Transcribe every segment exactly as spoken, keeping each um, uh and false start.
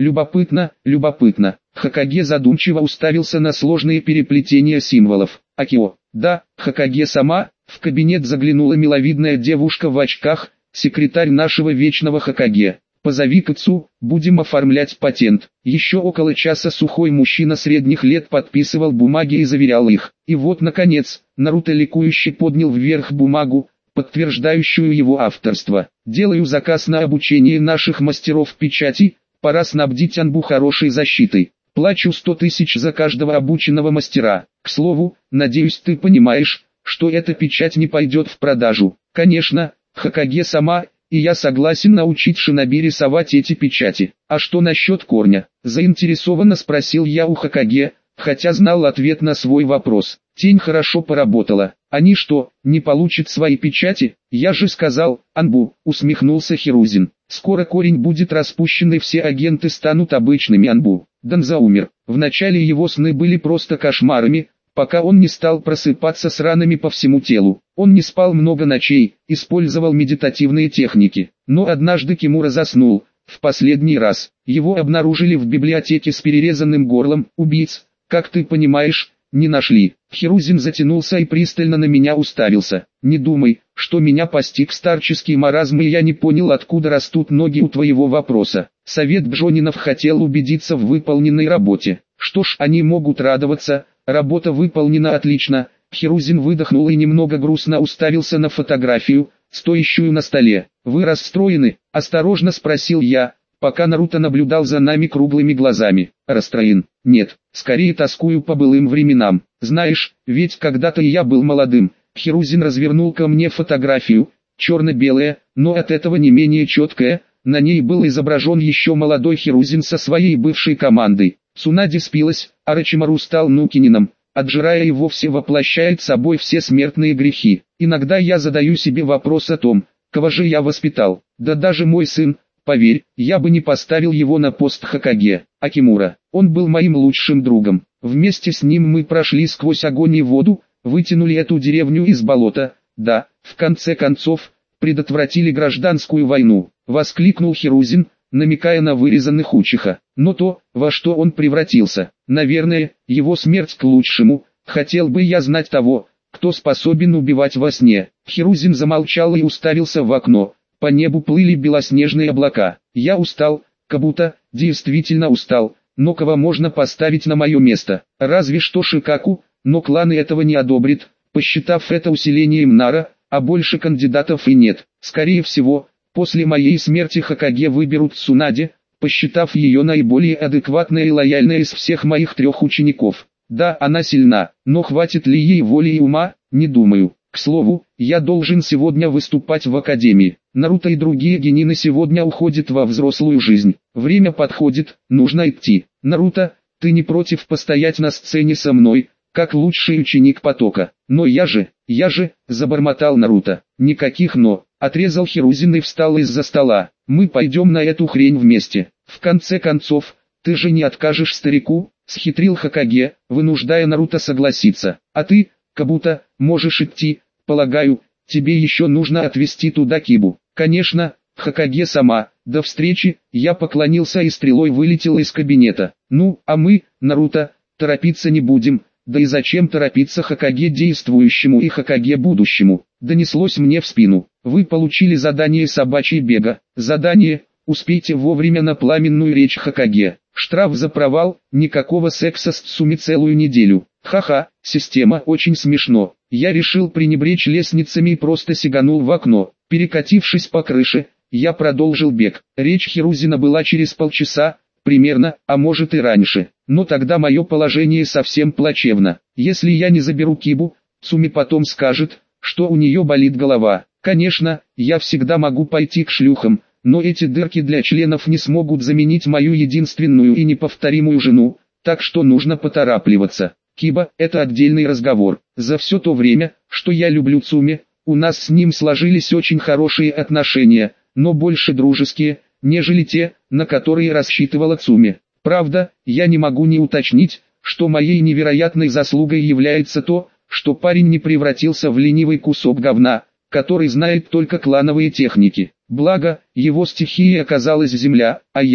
Любопытно, любопытно. Хокаге задумчиво уставился на сложные переплетения символов. Акио. Да, Хокаге-сама. В кабинет заглянула миловидная девушка в очках, секретарь нашего вечного Хокаге. Позови Кацу, будем оформлять патент. Еще около часа сухой мужчина средних лет подписывал бумаги и заверял их. И вот наконец, Наруто ликующе поднял вверх бумагу, подтверждающую его авторство. Делаю заказ на обучение наших мастеров печати, пора снабдить Анбу хорошей защитой. Плачу сто тысяч за каждого обученного мастера. К слову, надеюсь, ты понимаешь, что эта печать не пойдет в продажу. Конечно, Хокаге-сама, и я согласен научить шиноби рисовать эти печати. А что насчет корня? Заинтересованно спросил я у Хокаге, хотя знал ответ на свой вопрос. Тень хорошо поработала. Они что, не получат свои печати? Я же сказал, Анбу, усмехнулся Хирузин. Скоро корень будет распущен и все агенты станут обычными Анбу. Данза умер. Вначале его сны были просто кошмарами, пока он не стал просыпаться с ранами по всему телу. Он не спал много ночей, использовал медитативные техники. Но однажды Кимура заснул. В последний раз. Его обнаружили в библиотеке с перерезанным горлом. Убийц, как ты понимаешь, не нашли. Хирузин затянулся и пристально на меня уставился. Не думай, что меня постиг старческий маразм, и я не понял, откуда растут ноги у твоего вопроса. Совет Бжонинов хотел убедиться в выполненной работе. Что ж, они могут радоваться, работа выполнена отлично. Хирузин выдохнул и немного грустно уставился на фотографию, стоящую на столе. Вы расстроены? Осторожно спросил я, пока Наруто наблюдал за нами круглыми глазами. Расстроен? Нет, скорее тоскую по былым временам. Знаешь, ведь когда-то и я был молодым. Хирузин развернул ко мне фотографию, черно-белая, но от этого не менее четкая. На ней был изображен еще молодой Хирузин со своей бывшей командой. Цунади спилась, а Рочимару стал Нукинином, а Джирайя и вовсе воплощает собой все смертные грехи. Иногда я задаю себе вопрос о том, кого же я воспитал. Да даже мой сын, поверь, я бы не поставил его на пост Хокаге. Акимура, он был моим лучшим другом. Вместе с ним мы прошли сквозь огонь и воду, вытянули эту деревню из болота. Да, в конце концов, предотвратили гражданскую войну. Воскликнул Хирузин, намекая на вырезанных учиха. Но то, во что он превратился, наверное, его смерть к лучшему. Хотел бы я знать того, кто способен убивать во сне. Хирузин замолчал и уставился в окно. По небу плыли белоснежные облака. Я устал, Кабуто, действительно устал, но кого можно поставить на мое место? Разве что Шикаку, но кланы этого не одобрят, посчитав это усилением Нара, а больше кандидатов и нет. Скорее всего, после моей смерти Хокаге выберут Цунади, посчитав ее наиболее адекватной и лояльной из всех моих трех учеников. Да, она сильна, но хватит ли ей воли и ума, не думаю. К слову, я должен сегодня выступать в академии. Наруто и другие генины сегодня уходят во взрослую жизнь. Время подходит, нужно идти. Наруто, ты не против постоять на сцене со мной, как лучший ученик потока? Но я же, я же, забормотал Наруто. Никаких «но», отрезал Хирузин и встал из-за стола. Мы пойдем на эту хрень вместе. В конце концов, ты же не откажешь старику, схитрил Хокаге, вынуждая Наруто согласиться. А ты, Кабуто, можешь идти, полагаю, тебе еще нужно отвезти туда Кибу. Конечно, Хокаге-сама, до встречи, я поклонился и стрелой вылетел из кабинета. Ну, а мы, Наруто, торопиться не будем, да и зачем торопиться Хокаге действующему и Хокаге будущему, донеслось мне в спину. Вы получили задание собачьей бега, задание, успейте вовремя на пламенную речь Хокаге. Штраф за провал, никакого секса с Цуми целую неделю. Ха-ха, система, очень смешно. Я решил пренебречь лестницами и просто сиганул в окно. Перекатившись по крыше, я продолжил бег. Речь Хирузина была через полчаса, примерно, а может и раньше. Но тогда мое положение совсем плачевно. Если я не заберу Кибу, Цуми потом скажет, что у нее болит голова. Конечно, я всегда могу пойти к шлюхам, но эти дырки для членов не смогут заменить мою единственную и неповторимую жену, так что нужно поторапливаться. Киба – это отдельный разговор. За все то время, что я люблю Цуми, у нас с ним сложились очень хорошие отношения, но больше дружеские, нежели те, на которые рассчитывала Цуми. Правда, я не могу не уточнить, что моей невероятной заслугой является то, что парень не превратился в ленивый кусок говна, который знает только клановые техники. Благо, его стихией оказалась земля, а я,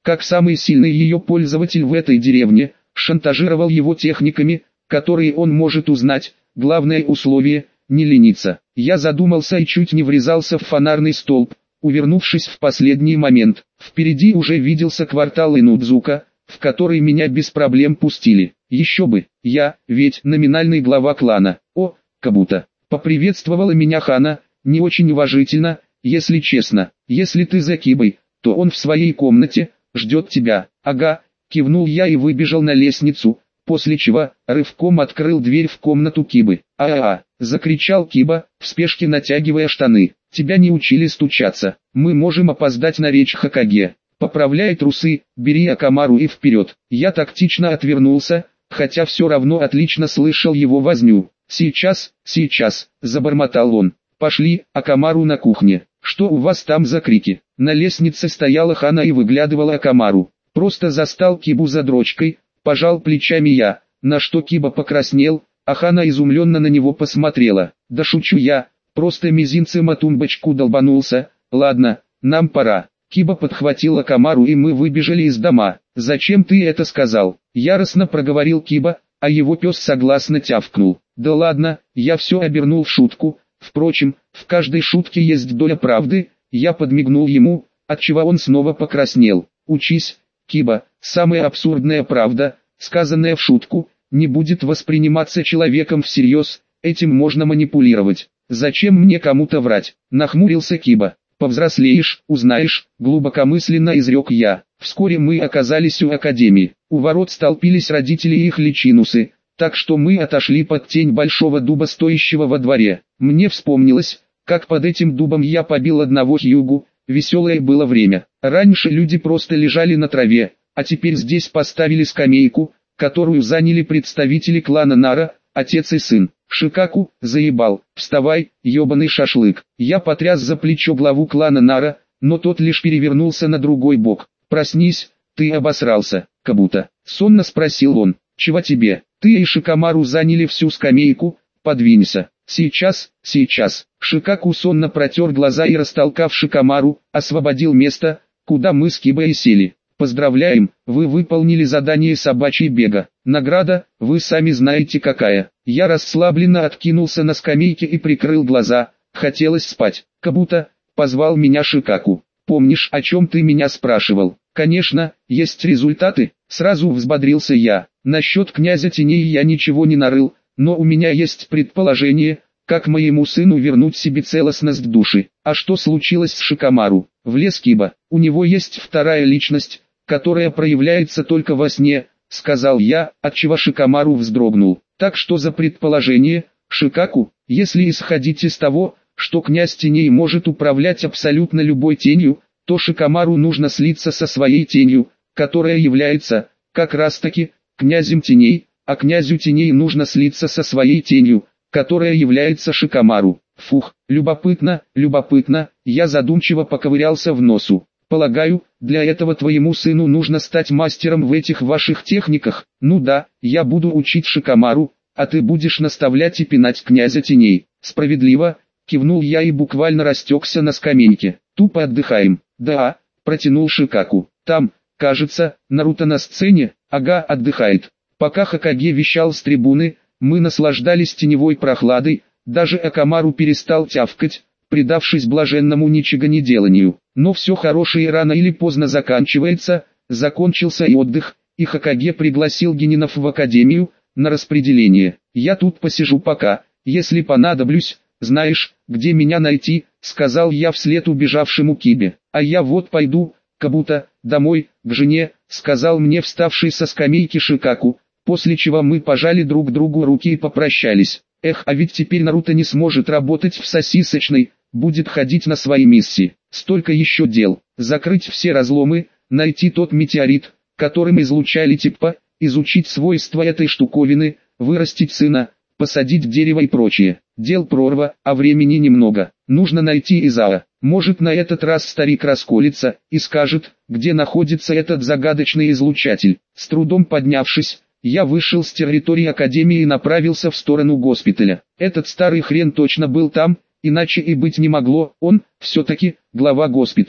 как самый сильный ее пользователь в этой деревне, шантажировал его техниками, которые он может узнать. Главное условие – не лениться. Я задумался и чуть не врезался в фонарный столб, увернувшись в последний момент. Впереди уже виделся квартал Инудзука, в который меня без проблем пустили. Еще бы, я, ведь номинальный глава клана. О, Кабута. Поприветствовала меня Хана, не очень уважительно, если честно. Если ты за Кибой, то он в своей комнате, ждет тебя. Ага, кивнул я и выбежал на лестницу, после чего рывком открыл дверь в комнату Кибы. «А-а-а!» — закричал Киба, в спешке натягивая штаны. «Тебя не учили стучаться, мы можем опоздать на речь Хокаге. Поправляй трусы, бери Акамару и вперед». Я тактично отвернулся, хотя все равно отлично слышал его возню. «Сейчас, сейчас», — забормотал он. «Пошли, Акамару на кухне. Что у вас там за крики?» На лестнице стояла Хана и выглядывала Акамару. Просто застал Кибу за дрочкой, пожал плечами я, на что Киба покраснел, а Хана изумленно на него посмотрела. «Да шучу я, просто мизинцем о тумбочку долбанулся. Ладно, нам пора». Киба подхватила Акамару и мы выбежали из дома. «Зачем ты это сказал?» Яростно проговорил Киба, а его пес согласно тявкнул. «Да ладно, я все обернул в шутку. Впрочем, в каждой шутке есть доля правды». Я подмигнул ему, отчего он снова покраснел. «Учись, Киба, самая абсурдная правда, сказанная в шутку, не будет восприниматься человеком всерьез, этим можно манипулировать. Зачем мне кому-то врать?» Нахмурился Киба. «Повзрослеешь, узнаешь», глубокомысленно изрек я. Вскоре мы оказались у академии. У ворот столпились родители и их личинусы, так что мы отошли под тень большого дуба, стоящего во дворе. Мне вспомнилось, как под этим дубом я побил одного хьюгу. Веселое было время. Раньше люди просто лежали на траве, а теперь здесь поставили скамейку, которую заняли представители клана Нара, отец и сын. «Шикаку, заебал, вставай, ебаный шашлык». Я потряс за плечо главу клана Нара, но тот лишь перевернулся на другой бок. «Проснись, ты обосрался, Кабута», — сонно спросил он. «Чего тебе? Ты и Шикамару заняли всю скамейку, подвинься». «Сейчас, сейчас». Шикаку сонно протер глаза и, растолкав Шикамару, освободил место, куда мы с Кибой сели. «Поздравляем, вы выполнили задание собачьей бега. Награда, вы сами знаете какая». Я расслабленно откинулся на скамейке и прикрыл глаза, хотелось спать. «Кабута», — позвал меня Шикаку. «Помнишь, о чем ты меня спрашивал?» «Конечно, есть результаты», — сразу взбодрился я. «Насчет князя теней я ничего не нарыл, но у меня есть предположение, как моему сыну вернуть себе целостность души». «А что случилось с Шикамару?» «Влез Киба, у него есть вторая личность, которая проявляется только во сне», — сказал я, отчего Шикамару вздрогнул. «Так что за предположение, Шикаку? Если исходить из того, что князь теней может управлять абсолютно любой тенью, то Шикамару нужно слиться со своей тенью, которая является, как раз таки, князем теней, а князю теней нужно слиться со своей тенью, которая является Шикамару». Фух, любопытно, любопытно, я задумчиво поковырялся в носу. «Полагаю, для этого твоему сыну нужно стать мастером в этих ваших техниках?» «Ну да, я буду учить Шикамару, а ты будешь наставлять и пинать князя теней». «Справедливо», — кивнул я и буквально растекся на скамейке. «Тупо отдыхаем». «Да», — протянул Шикаку. «Там, кажется, Наруто на сцене». «Ага, отдыхает». Пока Хокаге вещал с трибуны, мы наслаждались теневой прохладой, даже Акамару перестал тявкать, предавшись блаженному ничегонеделанию. Но все хорошее рано или поздно заканчивается. Закончился и отдых, и Хокаге пригласил генинов в академию, на распределение. «Я тут посижу пока, если понадоблюсь, знаешь, где меня найти», — сказал я вслед убежавшему Кибе. «А я вот пойду, Кабута, домой, к жене», — сказал мне вставший со скамейки Шикаку, после чего мы пожали друг другу руки и попрощались. Эх, а ведь теперь Наруто не сможет работать в сосисочной, будет ходить на свои миссии. Столько еще дел. Закрыть все разломы, найти тот метеорит, которым излучали типа, изучить свойства этой штуковины, вырастить сына, посадить дерево и прочее. Дел прорва, а времени немного. Нужно найти Изао. Может, на этот раз старик расколется и скажет, где находится этот загадочный излучатель. С трудом поднявшись, я вышел с территории академии и направился в сторону госпиталя. Этот старый хрен точно был там, иначе и быть не могло, он, все-таки, глава госпиталя.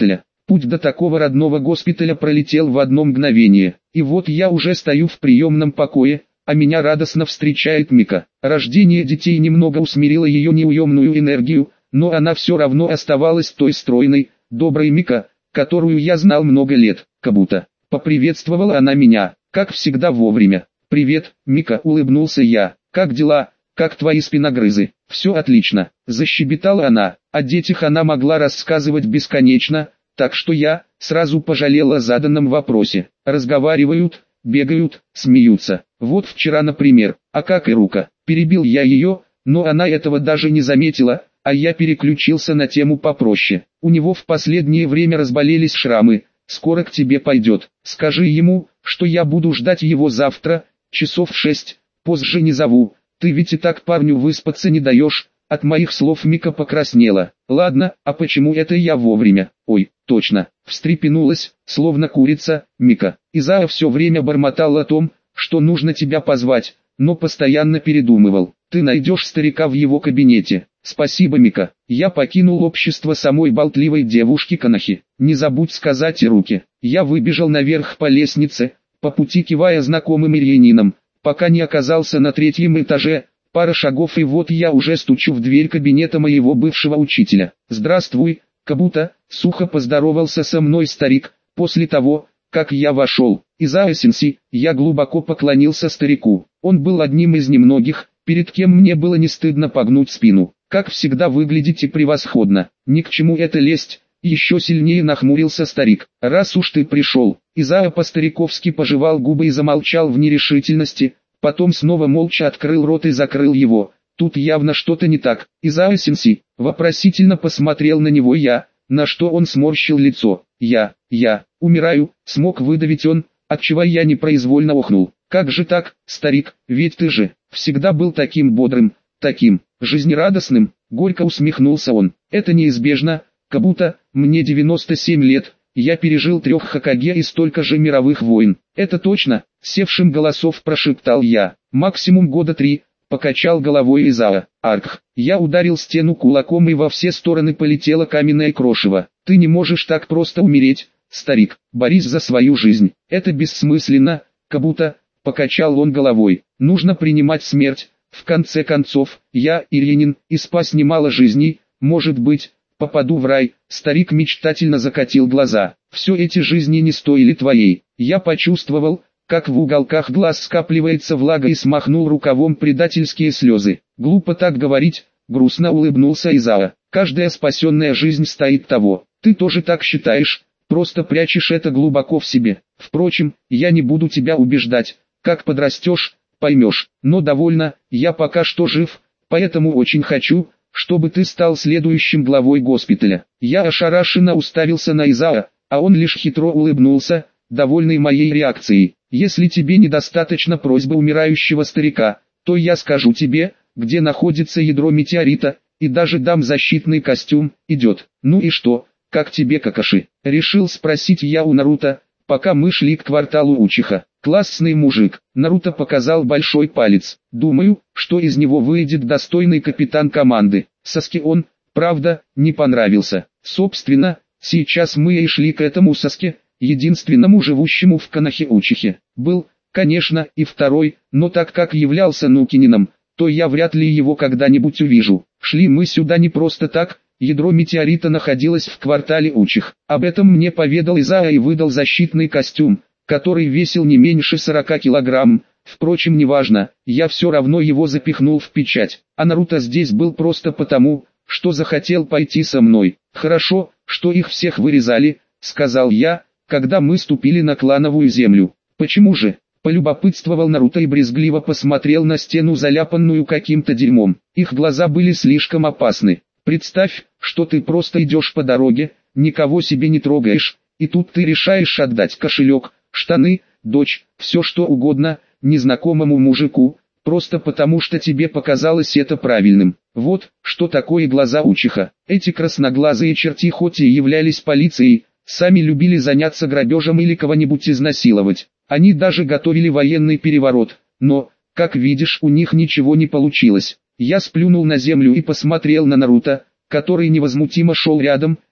Путь до такого родного госпиталя пролетел в одно мгновение, и вот я уже стою в приемном покое, а меня радостно встречает Мика. Рождение детей немного усмирило ее неуемную энергию, но она все равно оставалась той стройной, доброй Мика, которую я знал много лет, как будто. Поприветствовала она меня, как всегда вовремя. «Привет, Мика», — улыбнулся я. «Как дела? Как твои спиногрызы?» «Все отлично», — защебетала она. О детях она могла рассказывать бесконечно, так что я сразу пожалел о заданном вопросе. Разговаривают, бегают, смеются. Вот вчера, например. А как и Рука? Перебил я ее, но она этого даже не заметила, а я переключился на тему попроще. У него в последнее время разболелись шрамы. Скоро к тебе пойдет. Скажи ему, что я буду ждать его завтра, часов в шесть, позже не зову. Ты ведь и так парню выспаться не даешь. От моих слов Мика покраснела. Ладно, а почему это я вовремя? Ой, точно, встрепенулась, словно курица, Мика. Изая все время бормотал о том, что нужно тебя позвать, но постоянно передумывал. Ты найдешь старика в его кабинете. Спасибо, Мика. Я покинул общество самой болтливой девушки Канахи. Не забудь сказать и Руки. Я выбежал наверх по лестнице, по пути кивая знакомым ирьянинам, пока не оказался на третьем этаже. Пара шагов и вот я уже стучу в дверь кабинета моего бывшего учителя. «Здравствуй, Кабута», — сухо поздоровался со мной старик, после того, как я вошел. «Изая Сенси», я глубоко поклонился старику. Он был одним из немногих, перед кем мне было не стыдно погнуть спину. «Как всегда выглядите превосходно, ни к чему это лезть», — еще сильнее нахмурился старик. «Раз уж ты пришел». Изая по-стариковски пожевал губы и замолчал в нерешительности, потом снова молча открыл рот и закрыл его. Тут явно что-то не так. Изая Сенси вопросительно посмотрел на него я, на что он сморщил лицо. «Я, я, умираю», — смог выдавить он, отчего я непроизвольно охнул. «Как же так, старик, ведь ты же всегда был таким бодрым, таким жизнерадостным», — горько усмехнулся он. «Это неизбежно, как будто мне девяносто семь лет, я пережил трех Хокаге и столько же мировых войн». «Это точно», — севшим голосов прошептал я. «Максимум года три», — покачал головой Изао. «Арх». Я ударил стену кулаком и во все стороны полетело каменное крошево. «Ты не можешь так просто умереть, старик, борись за свою жизнь». «Это бессмысленно, как будто», — покачал он головой. «Нужно принимать смерть. В конце концов, я, ирьянин, и спас немало жизней, может быть, попаду в рай». Старик мечтательно закатил глаза. «Все эти жизни не стоили твоей». Я почувствовал, как в уголках глаз скапливается влага, и смахнул рукавом предательские слезы. «Глупо так говорить», — грустно улыбнулся Изао. «Каждая спасенная жизнь стоит того. Ты тоже так считаешь, просто прячешь это глубоко в себе. Впрочем, я не буду тебя убеждать. Как подрастешь, поймешь. Но довольно, я пока что жив, поэтому очень хочу, чтобы ты стал следующим главой госпиталя». Я ошарашенно уставился на Изао, а он лишь хитро улыбнулся, довольный моей реакцией. «Если тебе недостаточно просьбы умирающего старика, то я скажу тебе, где находится ядро метеорита, и даже дам защитный костюм. Идет». «Ну и что, как тебе, Какаши?» — решил спросить я у Наруто, пока мы шли к кварталу Учиха. «Классный мужик», — Наруто показал большой палец. «Думаю, что из него выйдет достойный капитан команды». Саске он, правда, не понравился. Собственно, сейчас мы и шли к этому Саске, единственному живущему в Канахе Учихе. Был, конечно, и второй, но так как являлся Нукинином, то я вряд ли его когда-нибудь увижу. Шли мы сюда не просто так, ядро метеорита находилось в квартале Учих. Об этом мне поведал Изао и выдал защитный костюм, который весил не меньше сорока килограмм. Впрочем, неважно, я все равно его запихнул в печать. А Наруто здесь был просто потому, что захотел пойти со мной. «Хорошо, что их всех вырезали», — сказал я, когда мы ступили на клановую землю. «Почему же?» — полюбопытствовал Наруто и брезгливо посмотрел на стену, заляпанную каким-то дерьмом. Их глаза были слишком опасны. «Представь, что ты просто идешь по дороге, никого себе не трогаешь, и тут ты решаешь отдать кошелек, штаны, дочь, все что угодно, незнакомому мужику, просто потому что тебе показалось это правильным». Вот, что такое глаза Учиха. Эти красноглазые черти хоть и являлись полицией, сами любили заняться грабежем или кого-нибудь изнасиловать. Они даже готовили военный переворот, но, как видишь, у них ничего не получилось. Я сплюнул на землю и посмотрел на Наруто, который невозмутимо шел рядом,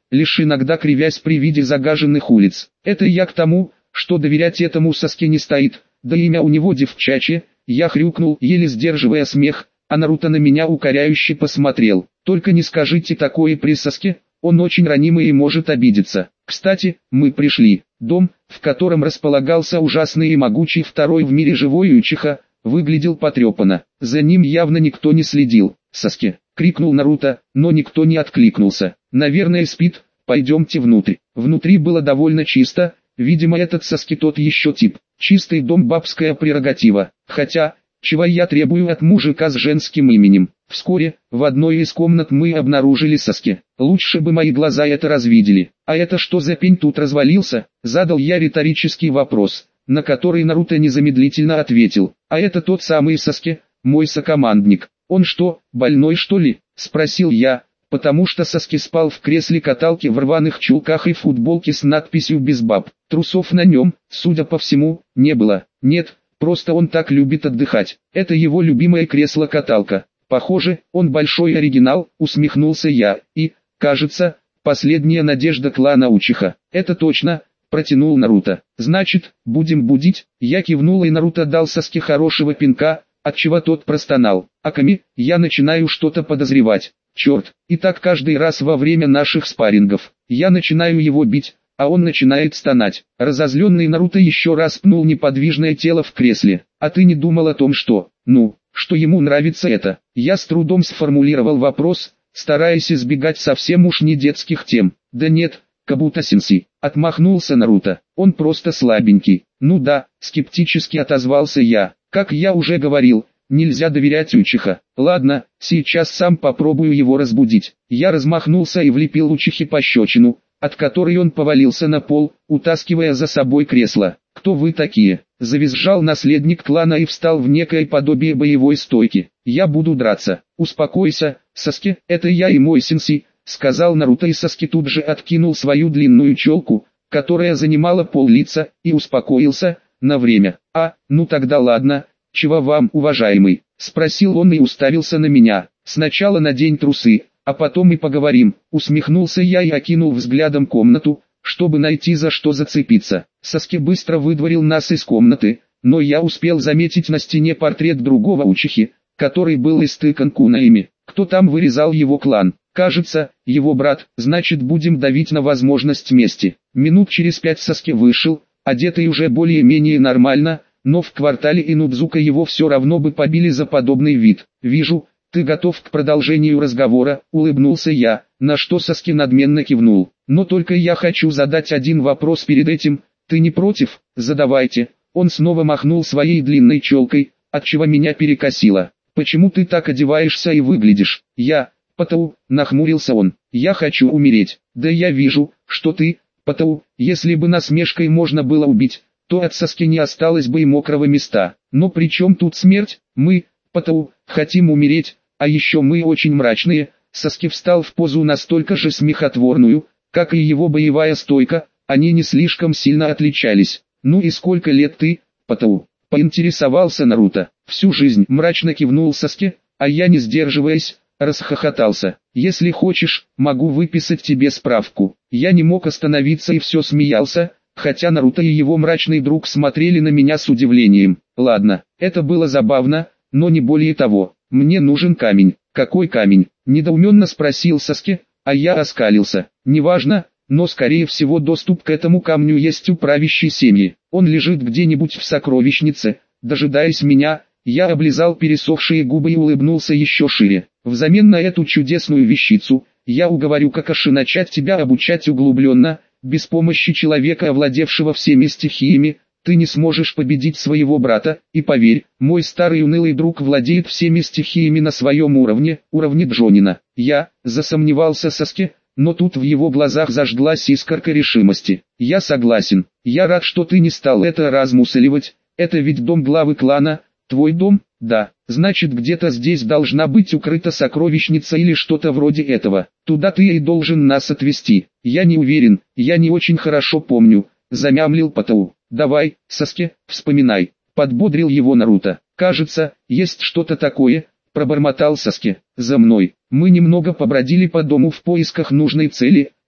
лишь иногда кривясь при виде загаженных улиц. Это я к тому, что доверять этому Саске не стоит, да имя у него девчачье. Я хрюкнул, еле сдерживая смех, а Наруто на меня укоряюще посмотрел. Только не скажите такое при Саске, он очень ранимый и может обидеться. Кстати, мы пришли. Дом, в котором располагался ужасный и могучий второй в мире живой Учиха, выглядел потрепанно. За ним явно никто не следил. «Саске!» — крикнул Наруто, но никто не откликнулся. «Наверное спит, пойдемте внутрь». Внутри было довольно чисто, видимо этот Саске тот еще тип. Чистый дом — бабская прерогатива. Хотя, чего я требую от мужика с женским именем? Вскоре, в одной из комнат мы обнаружили Саске. Лучше бы мои глаза это развидели. «А это что за пень тут развалился?» — задал я риторический вопрос, на который Наруто незамедлительно ответил. «А это тот самый Саске, мой сокомандник». «Он что, больной что ли?» — спросил я, потому что Саске спал в кресле каталки в рваных чулках и футболке с надписью «Без баб». Трусов на нем, судя по всему, не было. «Нет, просто он так любит отдыхать. Это его любимое кресло-каталка. Похоже, он большой оригинал», — усмехнулся я, и, кажется, последняя надежда клана Учиха. «Это точно», — протянул Наруто. «Значит, будем будить?» Я кивнул, и Наруто дал Саске хорошего пинка, отчего тот простонал. «Аками, я начинаю что-то подозревать. Черт, и так каждый раз во время наших спаррингов. Я начинаю его бить, а он начинает стонать». Разозленный Наруто еще раз пнул неподвижное тело в кресле. «А ты не думал о том, что, ну, что ему нравится это?» Я с трудом сформулировал вопрос, стараясь избегать совсем уж не детских тем. «Да нет, Кабуто-сенсей», — отмахнулся Наруто. «Он просто слабенький». «Ну да», — скептически отозвался я. «Как я уже говорил, нельзя доверять Учиха. Ладно, сейчас сам попробую его разбудить». Я размахнулся и влепил Учихе пощечину, от которой он повалился на пол, утаскивая за собой кресло. «Кто вы такие?» — завизжал наследник клана и встал в некое подобие боевой стойки. «Я буду драться». «Успокойся, Саске, это я и мой сенсей», — сказал Наруто, и Саске тут же откинул свою длинную челку, которая занимала пол лица, и успокоился на время. «А, ну тогда ладно, чего вам, уважаемый?» — спросил он и уставился на меня. «Сначала надень трусы, а потом и поговорим», — усмехнулся я и окинул взглядом комнату, чтобы найти за что зацепиться. Саске быстро выдворил нас из комнаты, но я успел заметить на стене портрет другого Учихи, который был истыкан кунаями. Кто там вырезал его клан? Кажется, его брат. Значит, будем давить на возможность мести. Минут через пять Саске вышел, одетый уже более-менее нормально, но в квартале Инудзука его все равно бы побили за подобный вид. «Вижу, ты готов к продолжению разговора», — улыбнулся я, на что Саске надменно кивнул. «Но только я хочу задать один вопрос перед этим, ты не против?» «Задавайте». Он снова махнул своей длинной челкой, отчего меня перекосило. «Почему ты так одеваешься и выглядишь?» «Я, Патау», — нахмурился он, — «я хочу умереть». «Да я вижу, что ты, Патау, если бы насмешкой можно было убить, то от Саске не осталось бы и мокрого места. Но при чем тут смерть? Мы, Патау, хотим умереть, а еще мы очень мрачные». Саске встал в позу настолько же смехотворную, как и его боевая стойка, они не слишком сильно отличались. «Ну и сколько лет ты, Патау?» — поинтересовался Наруто. «Всю жизнь», — мрачно кивнул Саске, а я, не сдерживаясь, расхохотался. «Если хочешь, могу выписать тебе справку». Я не мог остановиться и все смеялся, хотя Наруто и его мрачный друг смотрели на меня с удивлением. Ладно, это было забавно, но не более того. «Мне нужен камень». «Какой камень?» — недоуменно спросил Саске, а я оскалился. «Неважно, но скорее всего доступ к этому камню есть у правящей семьи. Он лежит где-нибудь в сокровищнице». Дожидаясь меня, я облизал пересохшие губы и улыбнулся еще шире. «Взамен на эту чудесную вещицу, я уговорю Какаши начать тебя обучать углубленно. Без помощи человека, овладевшего всеми стихиями, ты не сможешь победить своего брата, и поверь, мой старый унылый друг владеет всеми стихиями на своем уровне, уровне Джонина». Я засомневался Саске, но тут в его глазах зажглась искорка решимости. «Я согласен. Я рад, что ты не стал это размусоливать. Это ведь дом главы клана, твой дом?» «Да, значит где-то здесь должна быть укрыта сокровищница или что-то вроде этого. Туда ты и должен нас отвезти». «Я не уверен, я не очень хорошо помню», — замямлил Патау. «Давай, Саске, вспоминай», — подбодрил его Наруто. «Кажется, есть что-то такое», — пробормотал Саске. «За мной». Мы немного побродили по дому в поисках нужной цели,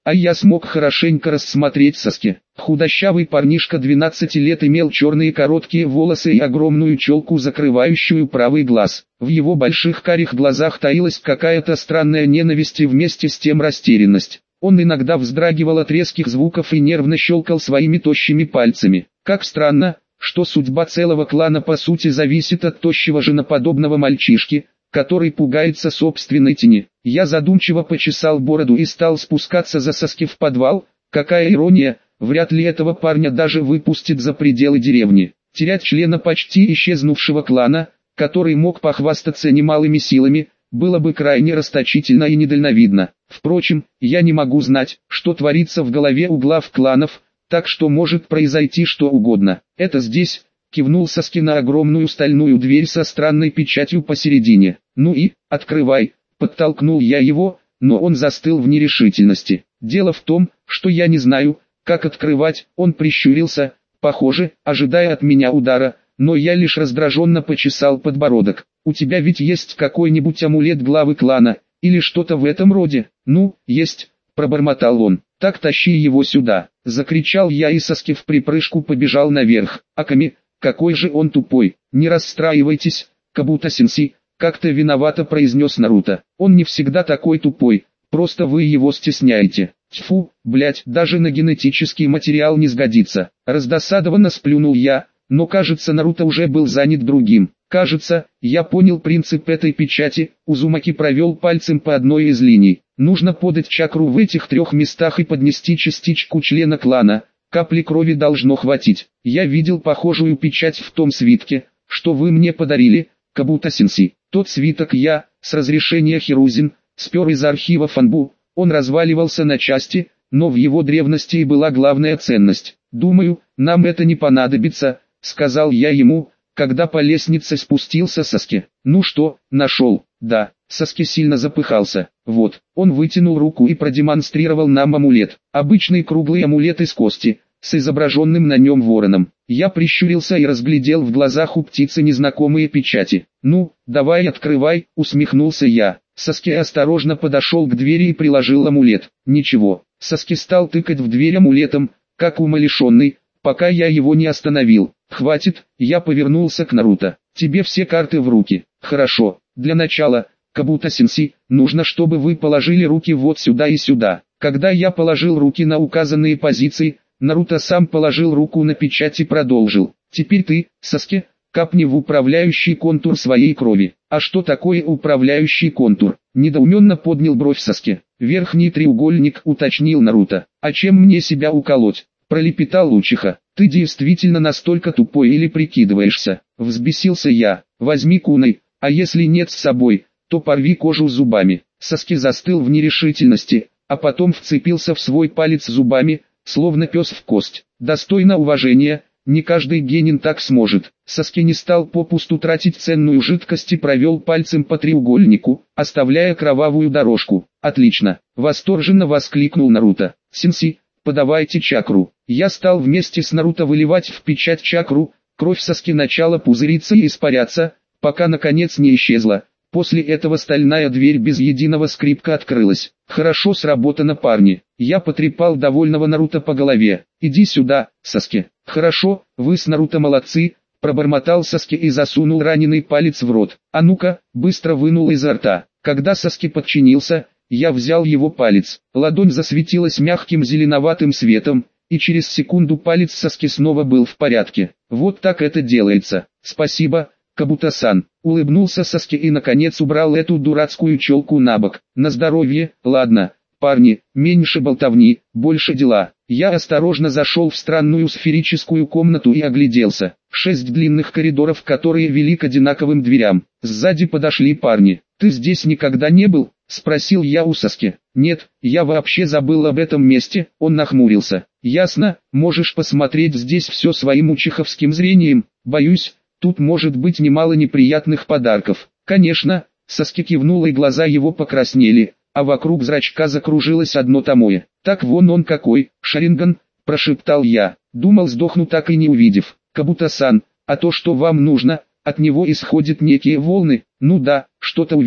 а я смог хорошенько рассмотреть соски. Худощавый парнишка двенадцати лет имел черные короткие волосы и огромную челку, закрывающую правый глаз. В его больших карих глазах таилась какая-то странная ненависть и вместе с тем растерянность. Он иногда вздрагивал от резких звуков и нервно щелкал своими тощими пальцами. Как странно, что судьба целого клана по сути зависит от тощего женоподобного мальчишки, который пугается собственной тени. Я задумчиво почесал бороду и стал спускаться за соски в подвал. Какая ирония, вряд ли этого парня даже выпустят за пределы деревни. Терять члена почти исчезнувшего клана, который мог похвастаться немалыми силами, было бы крайне расточительно и недальновидно. Впрочем, я не могу знать, что творится в голове у глав кланов, так что может произойти что угодно. Это здесь, кивнул Саски на огромную стальную дверь со странной печатью посередине. Ну и, открывай, подтолкнул я его, но он застыл в нерешительности. Дело в том, что я не знаю, как открывать, он прищурился, похоже, ожидая от меня удара, но я лишь раздраженно почесал подбородок. У тебя ведь есть какой-нибудь амулет главы клана, или что-то в этом роде? Ну, есть, пробормотал он. Так тащи его сюда, закричал я, и Саски в припрыжку побежал наверх. Аками, какой же он тупой, не расстраивайтесь, Кабуто-сенсей, как-то виновато произнес Наруто. Он не всегда такой тупой, просто вы его стесняете. Тьфу, блять, даже на генетический материал не сгодится. Раздосадованно сплюнул я, но кажется, Наруто уже был занят другим. Кажется, я понял принцип этой печати. Узумаки провел пальцем по одной из линий. Нужно подать чакру в этих трех местах и поднести частичку члена клана. Капли крови должно хватить. Я видел похожую печать в том свитке, что вы мне подарили, Кабуто-сенсей. Тот свиток я, с разрешения Хирузин, спер из архива Фанбу. Он разваливался на части, но в его древности и была главная ценность. Думаю, нам это не понадобится, сказал я ему, когда по лестнице спустился Саски. Ну что, нашел? Да. Саски сильно запыхался. Вот, он вытянул руку и продемонстрировал нам амулет. Обычный круглый амулет из кости, с изображенным на нем вороном. Я прищурился и разглядел в глазах у птицы незнакомые печати. Ну, давай открывай, усмехнулся я. Саски осторожно подошел к двери и приложил амулет. Ничего, Саски стал тыкать в дверь амулетом, как умалишенный, пока я его не остановил. Хватит, я повернулся к Наруто. Тебе все карты в руки. Хорошо, для начала, Кабуто-сенсей, нужно, чтобы вы положили руки вот сюда и сюда. Когда я положил руки на указанные позиции, Наруто сам положил руку на печать и продолжил. Теперь ты, Саски, капни в управляющий контур своей крови. А что такое управляющий контур? Недоуменно поднял бровь Саски. Верхний треугольник, уточнил Наруто. А чем мне себя уколоть? Пролепетал Учиха. Ты действительно настолько тупой или прикидываешься? Взбесился я. Возьми куной, а если нет с собой, то порви кожу зубами. Саски застыл в нерешительности, а потом вцепился в свой палец зубами, словно пес в кость. Достойно уважения, не каждый генин так сможет. Саски не стал попусту тратить ценную жидкость и провел пальцем по треугольнику, оставляя кровавую дорожку. Отлично, восторженно воскликнул Наруто. Сенсей, подавайте чакру. Я стал вместе с Наруто выливать в печать чакру, кровь Саски начала пузыриться и испаряться, пока наконец не исчезла. После этого стальная дверь без единого скрипка открылась. Хорошо сработано, парни. Я потрепал довольного Наруто по голове. Иди сюда, Саски. Хорошо, вы с Наруто молодцы, пробормотал Саски и засунул раненый палец в рот. А ну-ка, быстро вынул изо рта. Когда Саски подчинился, я взял его палец. Ладонь засветилась мягким зеленоватым светом, и через секунду палец Саски снова был в порядке. Вот так это делается. Спасибо, Кабуто-сан. Улыбнулся Саски и наконец убрал эту дурацкую челку на бок. На здоровье. Ладно, парни, меньше болтовни, больше дела. Я осторожно зашел в странную сферическую комнату и огляделся. Шесть длинных коридоров, которые вели к одинаковым дверям. Сзади подошли парни. «Ты здесь никогда не был?» — спросил я у Саски. «Нет, я вообще забыл об этом месте», — он нахмурился. «Ясно, можешь посмотреть здесь все своим учиховским зрением. Боюсь, тут может быть немало неприятных подарков». «Конечно», — Саски кивнул и глаза его покраснели, а вокруг зрачка закружилось одно томое. «Так вон он какой, Шаринган», — прошептал я. «Думал, сдохну, так и не увидев. Кабуто-сан, а то, что вам нужно, от него исходят некие волны». «Ну да, что-то увидел.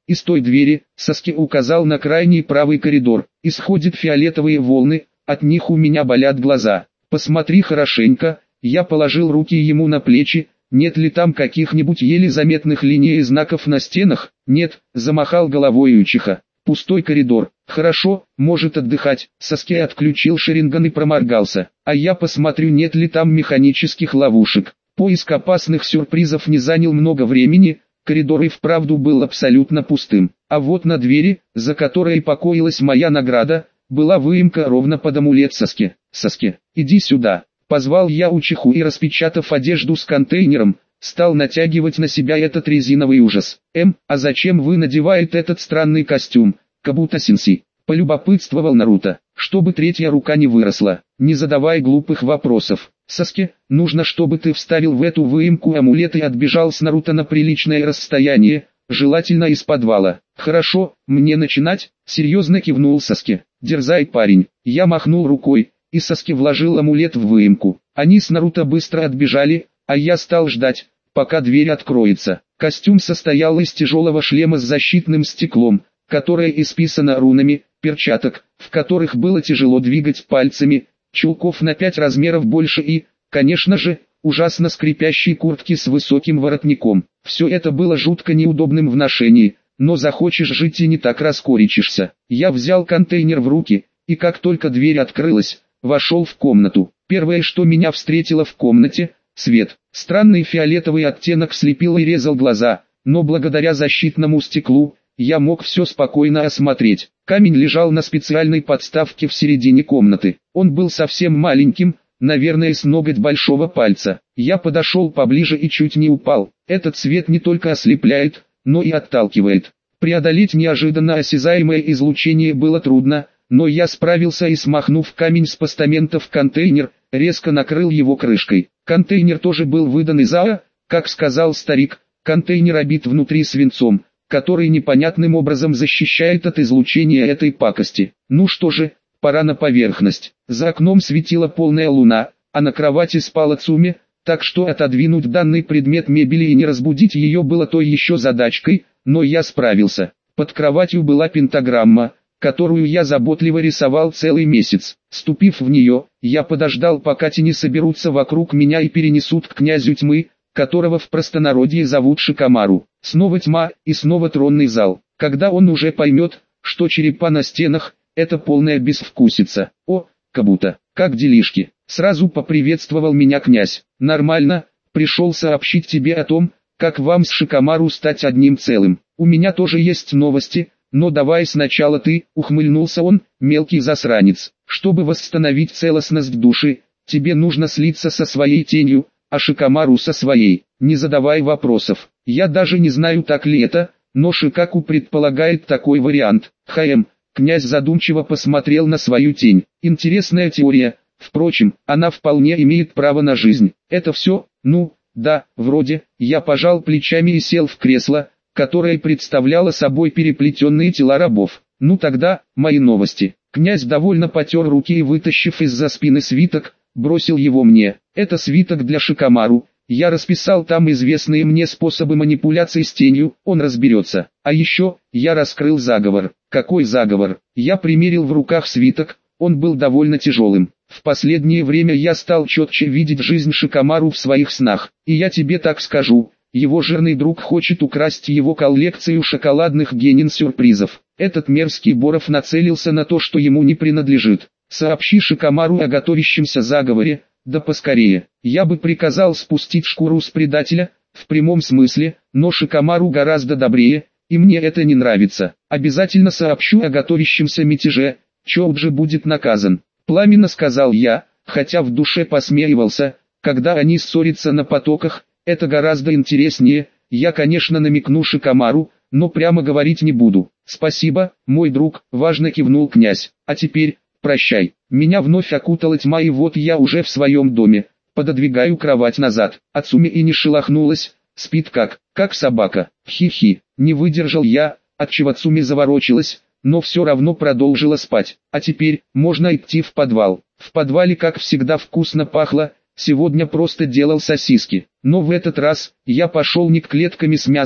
Из той двери, Саски указал на крайний правый коридор, исходят фиолетовые волны, от них у меня болят глаза. Посмотри хорошенько, я положил руки ему на плечи, нет ли там каких-нибудь еле заметных линий и знаков на стенах? Нет, замахал головой Учиха. Пустой коридор. Хорошо, может отдыхать. Саски отключил шеринган и проморгался. А я посмотрю, нет ли там механических ловушек. Поиск опасных сюрпризов не занял много времени, коридор и вправду был абсолютно пустым. А вот на двери, за которой покоилась моя награда, была выемка ровно под амулет Саски. «Саски, иди сюда!» Позвал я Учиху и, распечатав одежду с контейнером, стал натягивать на себя этот резиновый ужас. «Эм, а зачем вы надеваете этот странный костюм, Кабута-сенсей?» — полюбопытствовал Наруто. «Чтобы третья рука не выросла. Не задавай глупых вопросов. Саски, нужно, чтобы ты вставил в эту выемку амулет и отбежал с Наруто на приличное расстояние, желательно из подвала». «Хорошо, мне начинать?» — серьезно кивнул Саски. «Дерзай, парень». Я махнул рукой, и Саски вложил амулет в выемку. Они с Наруто быстро отбежали, а я стал ждать, пока дверь откроется. Костюм состоял из тяжелого шлема с защитным стеклом, которое исписано рунами, перчаток, в которых было тяжело двигать пальцами, чулков на пять размеров больше и, конечно же, ужасно скрипящей куртки с высоким воротником. Все это было жутко неудобным в ношении, но захочешь жить и не так раскорячишься. Я взял контейнер в руки, и как только дверь открылась, вошел в комнату. Первое, что меня встретило в комнате — свет. Странный фиолетовый оттенок слепил и резал глаза, но благодаря защитному стеклу, я мог все спокойно осмотреть. Камень лежал на специальной подставке в середине комнаты. Он был совсем маленьким, наверное с ноготь большого пальца. Я подошел поближе и чуть не упал. Этот свет не только ослепляет, но и отталкивает. Преодолеть неожиданно осязаемое излучение было трудно, но я справился и, смахнув камень с постамента в контейнер, резко накрыл его крышкой. Контейнер тоже был выдан из АА, как сказал старик, контейнер обит внутри свинцом, который непонятным образом защищает от излучения этой пакости. Ну что же, пора на поверхность. За окном светила полная луна, а на кровати спала Цуми, так что отодвинуть данный предмет мебели и не разбудить ее было той еще задачкой, но я справился. Под кроватью была пентаграмма, которую я заботливо рисовал целый месяц. Ступив в нее, я подождал, пока тени соберутся вокруг меня и перенесут к князю тьмы, которого в простонародье зовут Шикамару. Снова тьма и снова тронный зал. Когда он уже поймет, что черепа на стенах — это полная безвкусица. «О, Кабута, как делишки?» Сразу поприветствовал меня князь. «Нормально, пришел сообщить тебе о том, как вам с Шикамару стать одним целым. У меня тоже есть новости, но давай сначала ты», — ухмыльнулся он, «мелкий засранец. Чтобы восстановить целостность души, тебе нужно слиться со своей тенью, а Шикамару со своей. Не задавай вопросов. Я даже не знаю, так ли это, но Шикаку предполагает такой вариант». «Хм», князь задумчиво посмотрел на свою тень. «Интересная теория. Впрочем, она вполне имеет право на жизнь. Это все? Ну, да, вроде». Я пожал плечами и сел в кресло, которое представляло собой переплетенные тела рабов. «Ну тогда, мои новости». Князь довольно потер руки и, вытащив из-за спины свиток, бросил его мне. «Это свиток для Шикамару. Я расписал там известные мне способы манипуляции с тенью, он разберется. А еще, я раскрыл заговор». «Какой заговор?» Я примерил в руках свиток, он был довольно тяжелым. «В последнее время я стал четче видеть жизнь Шикамару в своих снах, и я тебе так скажу, его жирный друг хочет украсть его коллекцию шоколадных генин-сюрпризов. Этот мерзкий Боров нацелился на то, что ему не принадлежит. Сообщи Шикамару о готовящемся заговоре, да поскорее. Я бы приказал спустить шкуру с предателя, в прямом смысле, но Шикамару гораздо добрее, и мне это не нравится. Обязательно сообщу о готовящемся мятеже, Чоуджи будет наказан». Пламенно сказал я, хотя в душе посмеивался, когда они ссорятся на потоках, это гораздо интереснее. Я, конечно, намекну Шикамару, но прямо говорить не буду. «Спасибо, мой друг», — важно кивнул князь. «А теперь, прощай». Меня вновь окутала тьма, и вот я уже в своем доме. Пододвигаю кровать назад. Ацуми и не шелохнулась, спит как, как собака. Хи-хи, не выдержал я, отчего Ацуми заворочилась, но все равно продолжила спать. А теперь, можно идти в подвал. В подвале, как всегда, вкусно пахло. Сегодня просто делал сосиски. Но в этот раз, я пошел не к клетками с мясом,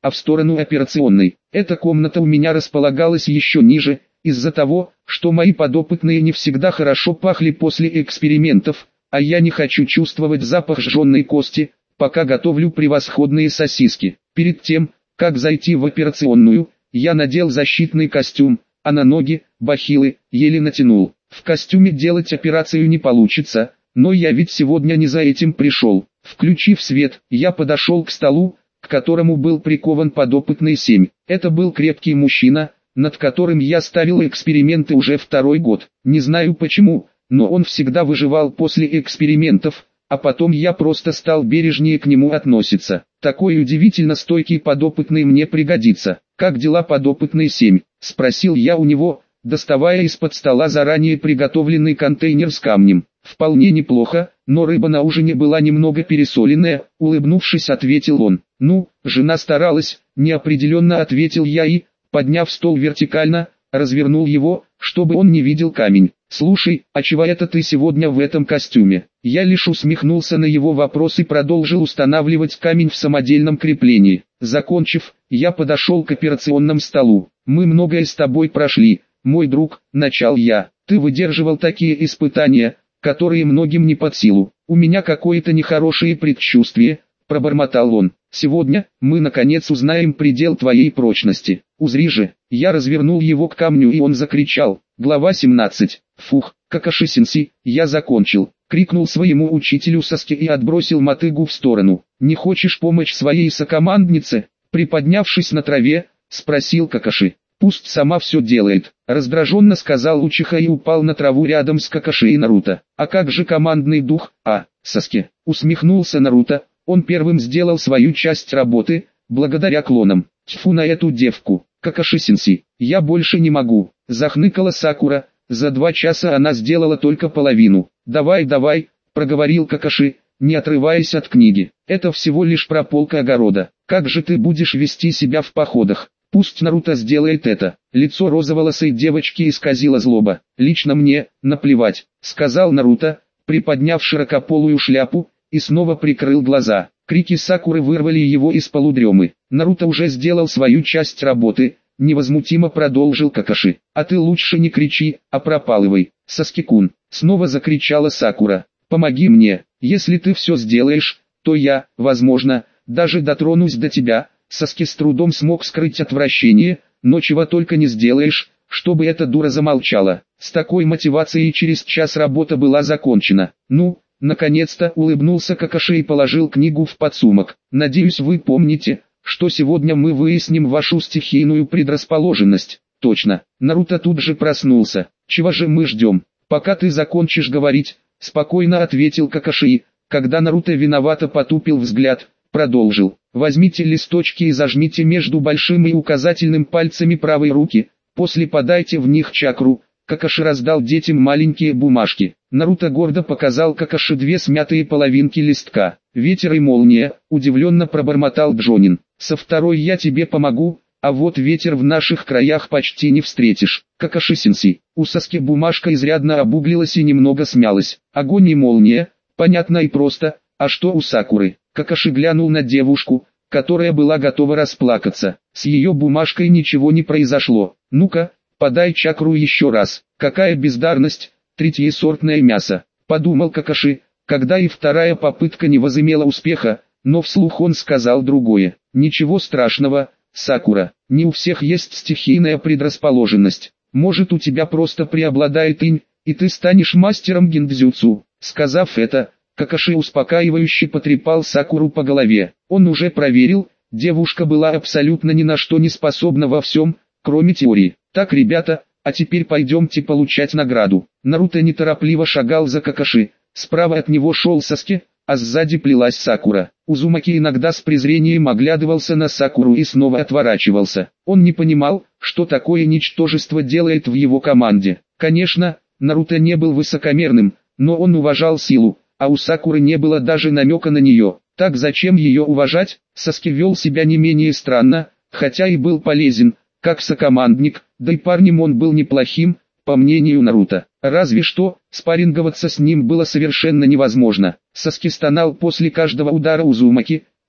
а в сторону операционной. Эта комната у меня располагалась еще ниже, из-за того, что мои подопытные не всегда хорошо пахли после экспериментов, а я не хочу чувствовать запах сжженной кости, пока готовлю превосходные сосиски. Перед тем, как зайти в операционную, я надел защитный костюм, а на ноги, бахилы, еле натянул. В костюме делать операцию не получится, но я ведь сегодня не за этим пришел. Включив свет, я подошел к столу, к которому был прикован подопытный семь. Это был крепкий мужчина, над которым я ставил эксперименты уже второй год. Не знаю почему, но он всегда выживал после экспериментов, а потом я просто стал бережнее к нему относиться. Такой удивительно стойкий подопытный мне пригодится. «Как дела, подопытный семь?» – спросил я у него, доставая из-под стола заранее приготовленный контейнер с камнем. «Вполне неплохо, но рыба на ужине была немного пересоленная», – улыбнувшись, ответил он. «Ну, жена старалась», – неопределенно ответил я и, подняв стол вертикально, развернул его, чтобы он не видел камень. «Слушай, а чего это ты сегодня в этом костюме?» Я лишь усмехнулся на его вопрос и продолжил устанавливать камень в самодельном креплении. Закончив, я подошел к операционному столу. «Мы многое с тобой прошли, мой друг», – начал я. «Ты выдерживал такие испытания, которые многим не под силу. У меня какое-то нехорошее предчувствие», – пробормотал он. «Сегодня мы наконец узнаем предел твоей прочности. Узри же». Я развернул его к камню, и он закричал. Глава семнадцать. «Фух, Какаши-сенсей, я закончил», — крикнул своему учителю Саске и отбросил мотыгу в сторону. «Не хочешь помочь своей сокоманднице?» Приподнявшись на траве, спросил Какаши. «Пусть сама все делает», — раздраженно сказал Учиха и упал на траву рядом с Какаши и Наруто. «А как же командный дух, а, Саске?» — усмехнулся Наруто. Он первым сделал свою часть работы, благодаря клонам. «Тьфу на эту девку, Какаши-сенсей, я больше не могу», — захныкала Сакура. За два часа она сделала только половину. «Давай, давай», — проговорил Какаши, не отрываясь от книги. «Это всего лишь прополка огорода. Как же ты будешь вести себя в походах? Пусть Наруто сделает это». Лицо розоволосой девочки исказило злоба. «Лично мне, наплевать», — сказал Наруто, приподняв широкополую шляпу, и снова прикрыл глаза. Крики Сакуры вырвали его из полудремы. Наруто уже сделал свою часть работы, невозмутимо продолжил Какаши. «А ты лучше не кричи, а пропалывай, Саски-кун», — снова закричала Сакура. «Помоги мне, если ты все сделаешь, то я, возможно, даже дотронусь до тебя». Саски с трудом смог скрыть отвращение, но чего только не сделаешь, чтобы эта дура замолчала. С такой мотивацией через час работа была закончена. «Ну, наконец-то», — улыбнулся Какаши и положил книгу в подсумок. «Надеюсь, вы помните, что сегодня мы выясним вашу стихийную предрасположенность». «Точно». Наруто тут же проснулся. «Чего же мы ждем? Пока ты закончишь говорить», — спокойно ответил Какаши. Когда Наруто виновато потупил взгляд, продолжил. «Возьмите листочки и зажмите между большим и указательным пальцами правой руки, после подайте в них чакру». Какаши раздал детям маленькие бумажки. Наруто гордо показал Какаши две смятые половинки листка. «Ветер и молния», — удивленно пробормотал Джонин. «Со второй я тебе помогу, а вот ветер в наших краях почти не встретишь». Какаши-сенсей. У Саски бумажка изрядно обуглилась и немного смялась. «Огонь и молния», понятно и просто, а что у Сакуры? Какаши глянул на девушку, которая была готова расплакаться. С ее бумажкой ничего не произошло. «Ну-ка, подай чакру еще раз». «Какая бездарность, третьесортное мясо», — подумал Какаши, когда и вторая попытка не возымела успеха, но вслух он сказал другое. «Ничего страшного, Сакура, не у всех есть стихийная предрасположенность. Может, у тебя просто преобладает инь, и ты станешь мастером гиндзюцу». Сказав это, Какаши успокаивающе потрепал Сакуру по голове. Он уже проверил, девушка была абсолютно ни на что не способна во всем, кроме теории. «Так, ребята, а теперь пойдемте получать награду». Наруто неторопливо шагал за Какаши. Справа от него шел Саски, а сзади плелась Сакура. Узумаки иногда с презрением оглядывался на Сакуру и снова отворачивался. Он не понимал, что такое ничтожество делает в его команде. Конечно, Наруто не был высокомерным, но он уважал силу, а у Сакуры не было даже намека на нее. Так зачем ее уважать? Саски вел себя не менее странно, хотя и был полезен, как сокомандник, да и парнем он был неплохим, по мнению Наруто. Разве что, спарринговаться с ним было совершенно невозможно. Саски стонал после каждого удара Узумаки,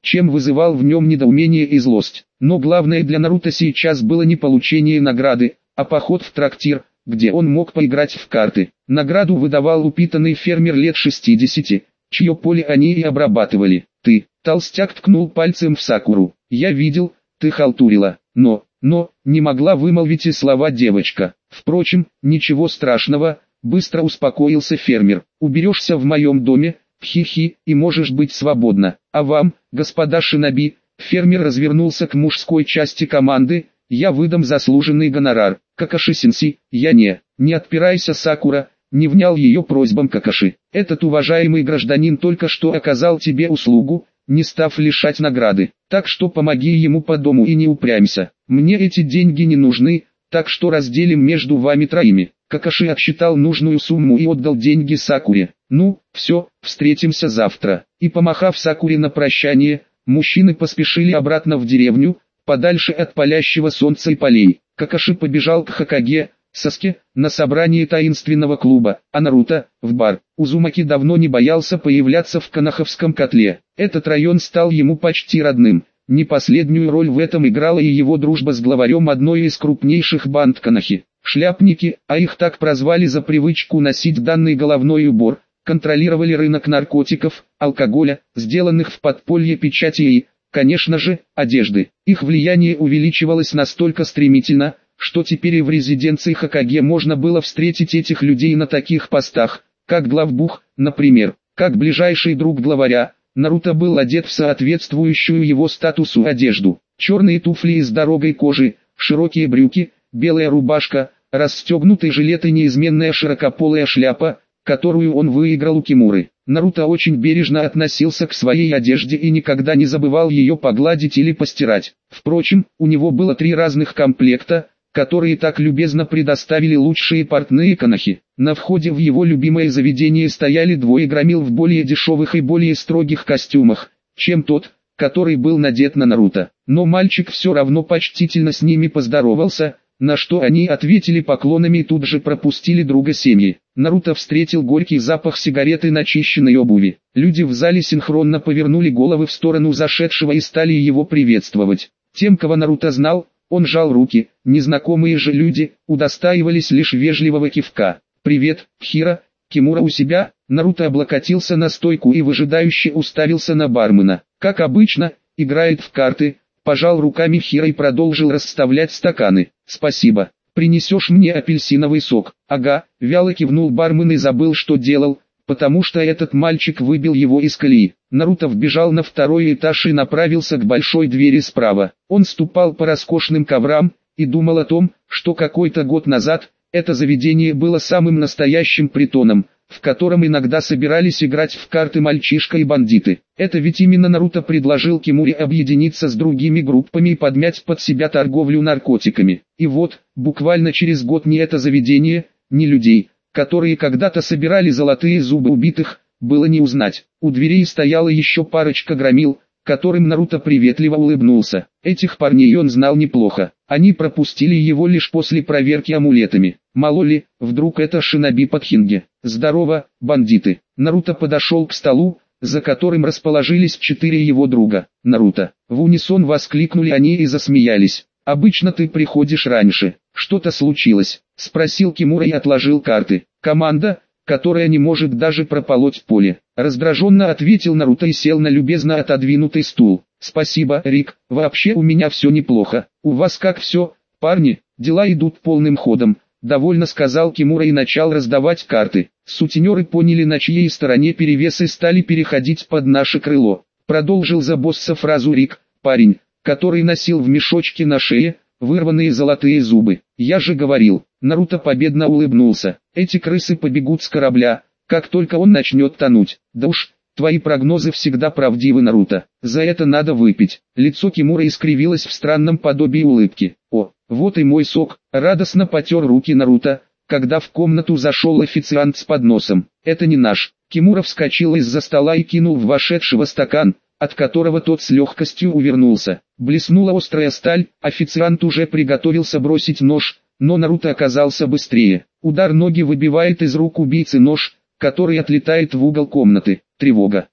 чем вызывал в нем недоумение и злость. Но главное для Наруто сейчас было не получение награды, а поход в трактир, где он мог поиграть в карты. Награду выдавал упитанный фермер лет шестидесяти, чье поле они и обрабатывали. «Ты», — толстяк ткнул пальцем в Сакуру, — «я видел, ты халтурила, но, но, не могла вымолвить и слова девочка. Впрочем, ничего страшного», — быстро успокоился фермер, — «уберешься в моем доме, хи-хи, и можешь быть свободна. А вам, господа шиноби», — фермер развернулся к мужской части команды, — «я выдам заслуженный гонорар». «Какаши-сенси, я не, не отпирайся, Сакура», — не внял ее просьбам Какаши. «Этот уважаемый гражданин только что оказал тебе услугу, не став лишать награды, так что помоги ему по дому и не упрямься. Мне эти деньги не нужны, так что разделим между вами троими». Какаши отсчитал нужную сумму и отдал деньги Сакуре. «Ну, все, встретимся завтра». И помахав Сакуре на прощание, мужчины поспешили обратно в деревню, подальше от палящего солнца и полей. Какаши побежал к Хокаге, Саске, на собрание таинственного клуба, а Наруто – в бар. Узумаки давно не боялся появляться в Коноховском котле. Этот район стал ему почти родным. Не последнюю роль в этом играла и его дружба с главарем одной из крупнейших банд Конохи. Шляпники, а их так прозвали за привычку носить данный головной убор, контролировали рынок наркотиков, алкоголя, сделанных в подполье печати и, конечно же, одежды. Их влияние увеличивалось настолько стремительно, что теперь и в резиденции Хокаге можно было встретить этих людей на таких постах, как главбух, например. Как ближайший друг главаря, Наруто был одет в соответствующую его статусу одежду. Черные туфли из дорогой кожи, широкие брюки, белая рубашка, расстегнутый жилет и неизменная широкополая шляпа, которую он выиграл у Кимуры. Наруто очень бережно относился к своей одежде и никогда не забывал ее погладить или постирать. Впрочем, у него было три разных комплекта, которые так любезно предоставили лучшие портные Конохи. На входе в его любимое заведение стояли двое громил в более дешевых и более строгих костюмах, чем тот, который был надет на Наруто. Но мальчик все равно почтительно с ними поздоровался, на что они ответили поклонами и тут же пропустили друга семьи. Наруто встретил горький запах сигареты и начищенной обуви. Люди в зале синхронно повернули головы в сторону зашедшего и стали его приветствовать. Тем, кого Наруто знал, он жал руки, незнакомые же люди удостаивались лишь вежливого кивка. «Привет, Хиро, Кимура у себя?» Наруто облокотился на стойку и выжидающе уставился на бармена. Как обычно, играет в карты. Пожал руками Хиро и продолжил расставлять стаканы. «Спасибо. Принесешь мне апельсиновый сок?» «Ага», вяло кивнул бармен и забыл, что делал, потому что этот мальчик выбил его из колеи. Наруто вбежал на второй этаж и направился к большой двери справа. Он ступал по роскошным коврам и думал о том, что какой-то год назад это заведение было самым настоящим притоном, в котором иногда собирались играть в карты мальчишка и бандиты. Это ведь именно Наруто предложил Кимуре объединиться с другими группами и подмять под себя торговлю наркотиками. И вот, буквально через год ни это заведение, ни людей, которые когда-то собирали золотые зубы убитых, было не узнать. У дверей стояла еще парочка громил, которым Наруто приветливо улыбнулся. Этих парней он знал неплохо. Они пропустили его лишь после проверки амулетами. Мало ли, вдруг это шиноби Подхинге. «Здорово, бандиты!» Наруто подошел к столу, за которым расположились четыре его друга. «Наруто!» В унисон воскликнули они и засмеялись. «Обычно ты приходишь раньше. Что-то случилось?» — спросил Кимура и отложил карты. «Команда, которая не может даже прополоть поле», — раздраженно ответил Наруто и сел на любезно отодвинутый стул. «Спасибо, Рик, вообще у меня все неплохо. У вас как все, парни?» «Дела идут полным ходом», — довольно сказал Кимура и начал раздавать карты. Сутенеры поняли, на чьей стороне перевес, и стали переходить под наше крыло. Продолжил за босса фразу Рик, парень, который носил в мешочке на шее вырванные золотые зубы. «Я же говорил». Наруто победно улыбнулся. «Эти крысы побегут с корабля, как только он начнет тонуть». «Да уж, твои прогнозы всегда правдивы, Наруто. За это надо выпить». Лицо Кимура искривилось в странном подобии улыбки. «О, вот и мой сок», — радостно потер руки Наруто, когда в комнату зашел официант с подносом. «Это не наш». Кимура вскочил из-за стола и кинул в вошедшего стакан, от которого тот с легкостью увернулся. Блеснула острая сталь, официант уже приготовился бросить нож, но Наруто оказался быстрее. Удар ноги выбивает из рук убийцы нож, который отлетает в угол комнаты. Тревога.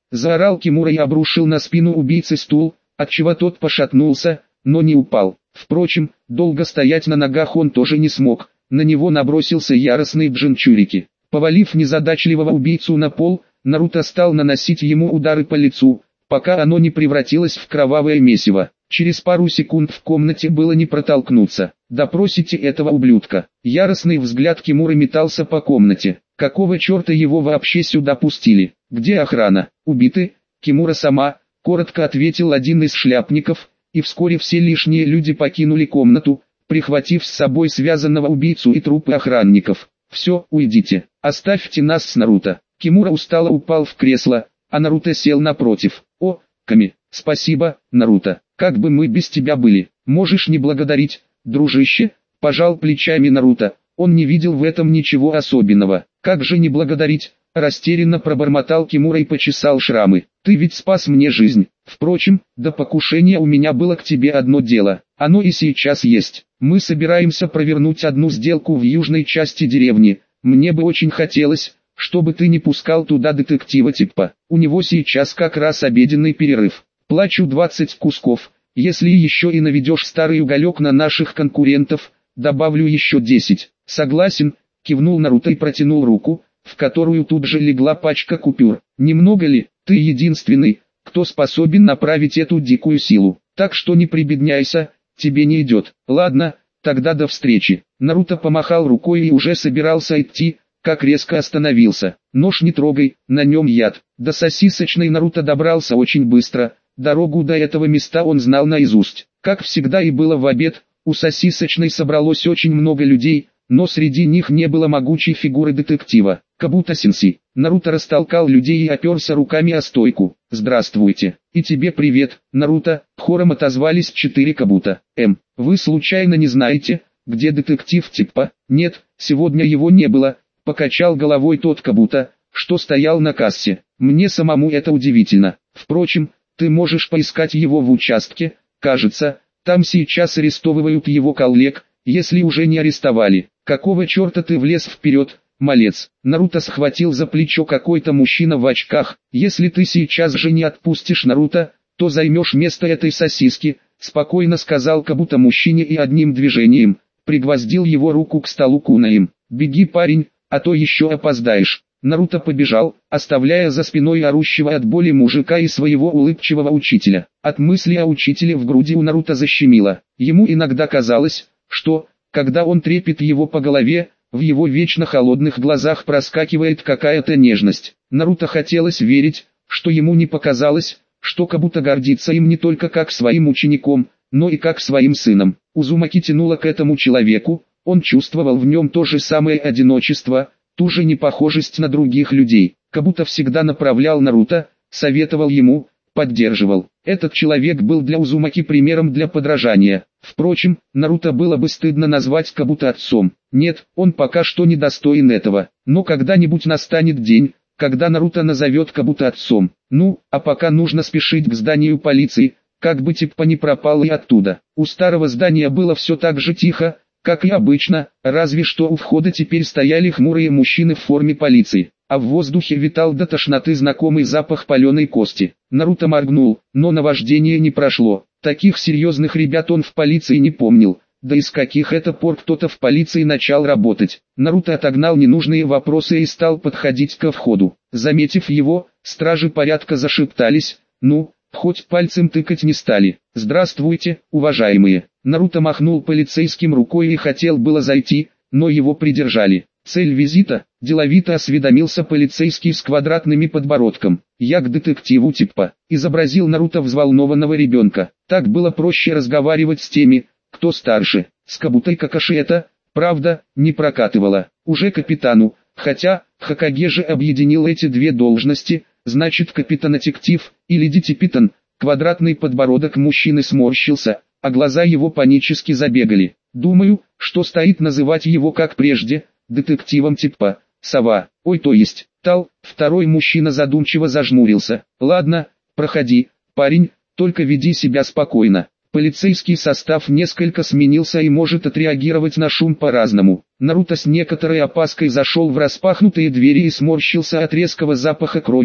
Заорал Кимура и обрушил на спину убийцы стул, отчего тот пошатнулся, но не упал. Впрочем, долго стоять на ногах он тоже не смог, на него набросился яростный Джинчурики. Повалив незадачливого убийцу на пол, Наруто стал наносить ему удары по лицу, пока оно не превратилось в кровавое месиво. Через пару секунд в комнате было не протолкнуться. «Допросите этого ублюдка». Яростный взгляд Кимуры метался по комнате. Какого черта его вообще сюда пустили? Где охрана? Убиты? Кимура сама, коротко ответил один из шляпников, и вскоре все лишние люди покинули комнату, прихватив с собой связанного убийцу и трупы охранников. «Все, уйдите, оставьте нас с Наруто». Кимура устало упал в кресло, а Наруто сел напротив. «О, Ками, спасибо, Наруто, как бы мы без тебя были, можешь не благодарить, дружище», пожал плечами Наруто, он не видел в этом ничего особенного. «Как же не благодарить?» Растерянно пробормотал Кимура и почесал шрамы. «Ты ведь спас мне жизнь. Впрочем, до покушения у меня было к тебе одно дело. Оно и сейчас есть. Мы собираемся провернуть одну сделку в южной части деревни. Мне бы очень хотелось, чтобы ты не пускал туда детектива типа. У него сейчас как раз обеденный перерыв. Плачу двадцать кусков. Если еще и наведешь старый уголек на наших конкурентов, добавлю еще десять. Согласен?» Кивнул Наруто и протянул руку, в которую тут же легла пачка купюр. «Немного ли? Ты единственный, кто способен направить эту дикую силу. Так что не прибедняйся, тебе не идет. Ладно, тогда до встречи». Наруто помахал рукой и уже собирался идти, как резко остановился. «Нож не трогай, на нем яд». До сосисочной Наруто добрался очень быстро, дорогу до этого места он знал наизусть. Как всегда и было в обед, у сосисочной собралось очень много людей, но среди них не было могучей фигуры детектива. «Кабуто-сенсей». Наруто растолкал людей и оперся руками о стойку. «Здравствуйте». «И тебе привет, Наруто», хором отозвались четыре Кабуто. «Эм, вы случайно не знаете, где детектив типа?» «Нет, сегодня его не было», покачал головой тот Кабуто, что стоял на кассе. «Мне самому это удивительно. Впрочем, ты можешь поискать его в участке, кажется, там сейчас арестовывают его коллег, если уже не арестовали». «Какого черта ты влез вперед, малец?» Наруто схватил за плечо какой-то мужчина в очках. «Если ты сейчас же не отпустишь Наруто, то займешь место этой сосиски», спокойно сказал Кабуто мужчине и одним движением пригвоздил его руку к столу кунаем. «Беги, парень, а то еще опоздаешь». Наруто побежал, оставляя за спиной орущего от боли мужика и своего улыбчивого учителя. От мысли о учителе в груди у Наруто защемило. Ему иногда казалось, что, когда он трепет его по голове, в его вечно холодных глазах проскакивает какая-то нежность. Наруто хотелось верить, что ему не показалось, что Кабуто гордится им не только как своим учеником, но и как своим сыном. Узумаки тянуло к этому человеку, он чувствовал в нем то же самое одиночество, ту же непохожесть на других людей. Кабуто всегда направлял Наруто, советовал ему, поддерживал. Этот человек был для Узумаки примером для подражания. Впрочем, Наруто было бы стыдно назвать Кабуто отцом. Нет, он пока что не достоин этого. Но когда-нибудь настанет день, когда Наруто назовет Кабуто отцом. Ну, а пока нужно спешить к зданию полиции, как бы типа не пропал и оттуда. У старого здания было все так же тихо, как и обычно, разве что у входа теперь стояли хмурые мужчины в форме полиции. А в воздухе витал до тошноты знакомый запах паленой кости. Наруто моргнул, но наваждение не прошло. Таких серьезных ребят он в полиции не помнил, да и с каких это пор кто-то в полиции начал работать. Наруто отогнал ненужные вопросы и стал подходить ко входу. Заметив его, стражи порядка зашептались, ну, хоть пальцем тыкать не стали. «Здравствуйте, уважаемые». Наруто махнул полицейским рукой и хотел было зайти, но его придержали. «Цель визита?» – деловито осведомился полицейский с квадратным подбородком. «Я к детективу типа», – изобразил Наруто взволнованного ребенка. Так было проще разговаривать с теми, кто старше. С Кабуто и Какаши это, правда, не прокатывало. Уже капитану, хотя, Хокаге же объединил эти две должности, значит капитан-детектив, или детектив. Квадратный подбородок мужчины сморщился, а глаза его панически забегали. «Думаю, что стоит называть его как прежде, детективом типа «Сова». Ой, то есть, Тал». Второй мужчина задумчиво зажмурился. «Ладно, проходи, парень, только веди себя спокойно». Полицейский состав несколько сменился и может отреагировать на шум по-разному. Наруто с некоторой опаской зашел в распахнутые двери и сморщился от резкого запаха крови,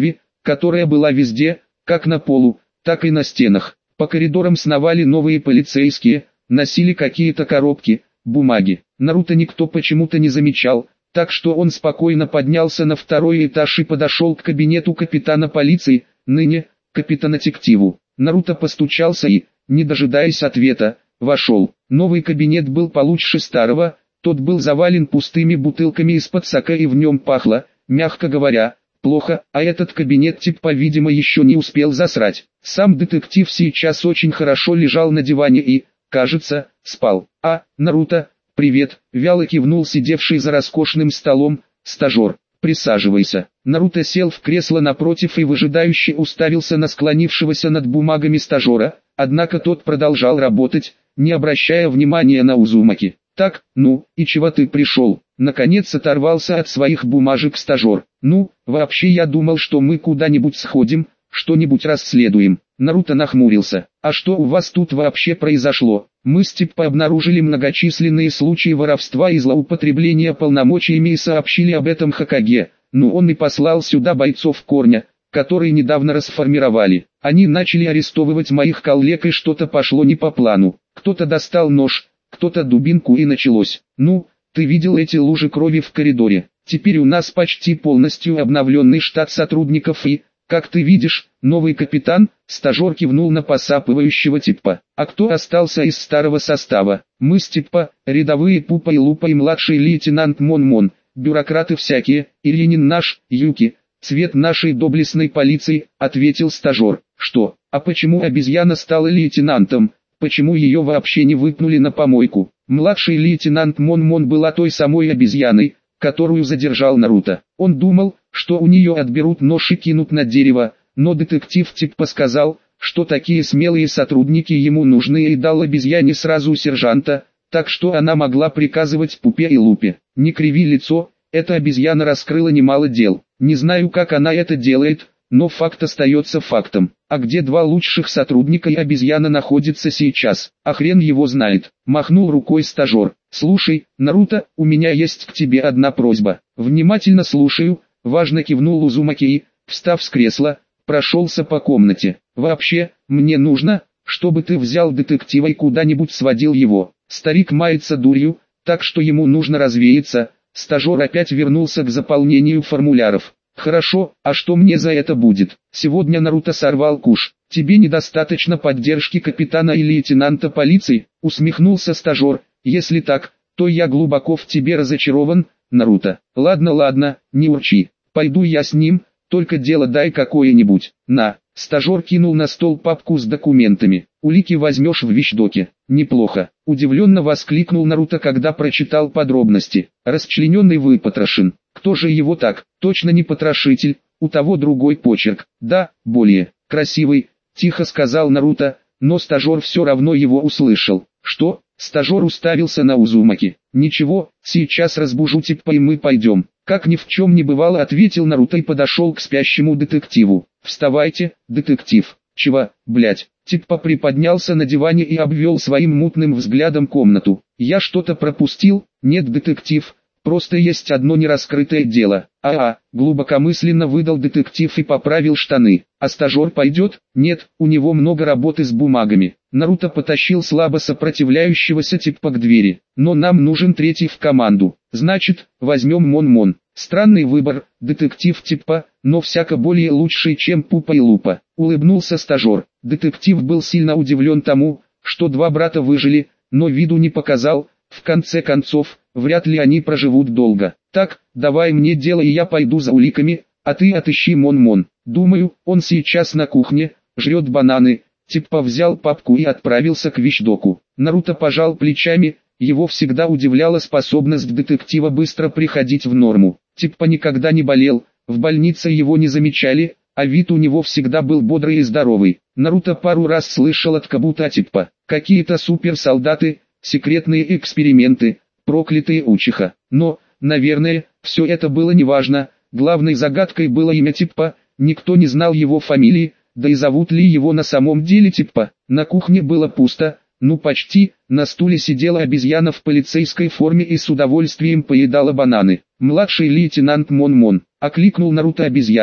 которая была везде, как на полу, так и на стенах. По коридорам сновали новые полицейские, носили какие-то коробки, бумаги. Наруто никто почему-то не замечал, так что он спокойно поднялся на второй этаж и подошел к кабинету капитана полиции, ныне капитана-детективу. Наруто постучался и, не дожидаясь ответа, вошел. Новый кабинет был получше старого, тот был завален пустыми бутылками из-под сока и в нем пахло, мягко говоря, плохо, а этот кабинет тип, по-видимому, еще не успел засрать. Сам детектив сейчас очень хорошо лежал на диване и, кажется, спал. «А, Наруто, привет», — вяло кивнул сидевший за роскошным столом стажер. «Присаживайся». Наруто сел в кресло напротив и выжидающе уставился на склонившегося над бумагами стажера, однако тот продолжал работать, не обращая внимания на Узумаки. «Так, ну, и чего ты пришел?» Наконец оторвался от своих бумажек стажер. «Ну, вообще я думал, что мы куда-нибудь сходим, что-нибудь расследуем». Наруто нахмурился. «А что у вас тут вообще произошло?» «Мы с Типпо обнаружили многочисленные случаи воровства и злоупотребления полномочиями и сообщили об этом Хокаге. Ну он и послал сюда бойцов Корня, которые недавно расформировали. Они начали арестовывать моих коллег и что-то пошло не по плану. Кто-то достал нож, кто-то дубинку и началось. Ну, ты видел эти лужи крови в коридоре. Теперь у нас почти полностью обновленный штат сотрудников и, как ты видишь, новый капитан». Стажер кивнул на посапывающего Типпо. «А кто остался из старого состава?» «Мы с Типпо, рядовые Пупа и Лупа и младший лейтенант Мон-Мон, бюрократы всякие, и Ленин наш, Юки, цвет нашей доблестной полиции», — ответил стажер. «Что, а почему обезьяна стала лейтенантом? Почему ее вообще не выпнули на помойку?» Младший лейтенант Мон-Мон была той самой обезьяной, которую задержал Наруто. Он думал, что у нее отберут нож и кинут на дерево, но детектив Типпо сказал, что такие смелые сотрудники ему нужны и дал обезьяне сразу сержанта, так что она могла приказывать Пупе и Лупе. «Не криви лицо, эта обезьяна раскрыла немало дел. Не знаю, как она это делает, но факт остается фактом. А где два лучших сотрудника и обезьяна находится сейчас? А хрен его знает», — махнул рукой стажер. «Слушай, Наруто, у меня есть к тебе одна просьба». «Внимательно слушаю», — важно кивнул Узумаки и, встав с кресла, прошелся по комнате. «Вообще, мне нужно, чтобы ты взял детектива и куда-нибудь сводил его. Старик мается дурью, так что ему нужно развеяться». Стажер опять вернулся к заполнению формуляров. «Хорошо, а что мне за это будет? Сегодня Наруто сорвал куш. Тебе недостаточно поддержки капитана и лейтенанта полиции?» Усмехнулся стажер. «Если так, то я глубоко в тебе разочарован, Наруто». «Ладно, ладно, не урчи. Пойду я с ним, только дело дай какое-нибудь». «На». Стажер кинул на стол папку с документами. «Улики возьмешь в вещдоке». «Неплохо», — удивленно воскликнул Наруто, когда прочитал подробности. «Расчлененный выпотрошен. Кто же его так? Точно не потрошитель, у того другой почерк». «Да, более красивый», — тихо сказал Наруто, но стажер все равно его услышал. «Что?» — стажер уставился на Узумаки. «Ничего, сейчас разбужу Типпо и мы пойдем». «Как ни в чем не бывало», — ответил Наруто и подошел к спящему детективу. «Вставайте, детектив». «Чего, блять?» Типпо приподнялся на диване и обвел своим мутным взглядом комнату. «Я что-то пропустил?» «Нет, детектив, просто есть одно нераскрытое дело». «А-а», глубокомысленно выдал детектив и поправил штаны. «А стажер пойдет?» «Нет, у него много работы с бумагами». Наруто потащил слабо сопротивляющегося Типпо к двери. «Но нам нужен третий в команду. Значит, возьмем Мон-Мон». «Странный выбор, детектив Типпо, но всяко более лучший, чем Пупа и Лупа», — улыбнулся стажер. Детектив был сильно удивлен тому, что два брата выжили, но виду не показал. В конце концов, вряд ли они проживут долго. «Так, давай мне дело и я пойду за уликами, а ты отыщи Мон-Мон. Думаю, он сейчас на кухне, жрет бананы». Типпо взял папку и отправился к вещдоку. Наруто пожал плечами. Его всегда удивляла способность детектива быстро приходить в норму. Типпо никогда не болел, в больнице его не замечали, а вид у него всегда был бодрый и здоровый. Наруто пару раз слышал от Кабуто Типпо: какие-то суперсолдаты, секретные эксперименты, проклятые Учиха. Но, наверное, все это было неважно, главной загадкой было имя Типпо, никто не знал его фамилии, да и зовут ли его на самом деле Типпо. На кухне было пусто. Ну почти, на стуле сидела обезьяна в полицейской форме и с удовольствием поедала бананы. Младший лейтенант Мон-Мон окликнул Наруто обезьяну,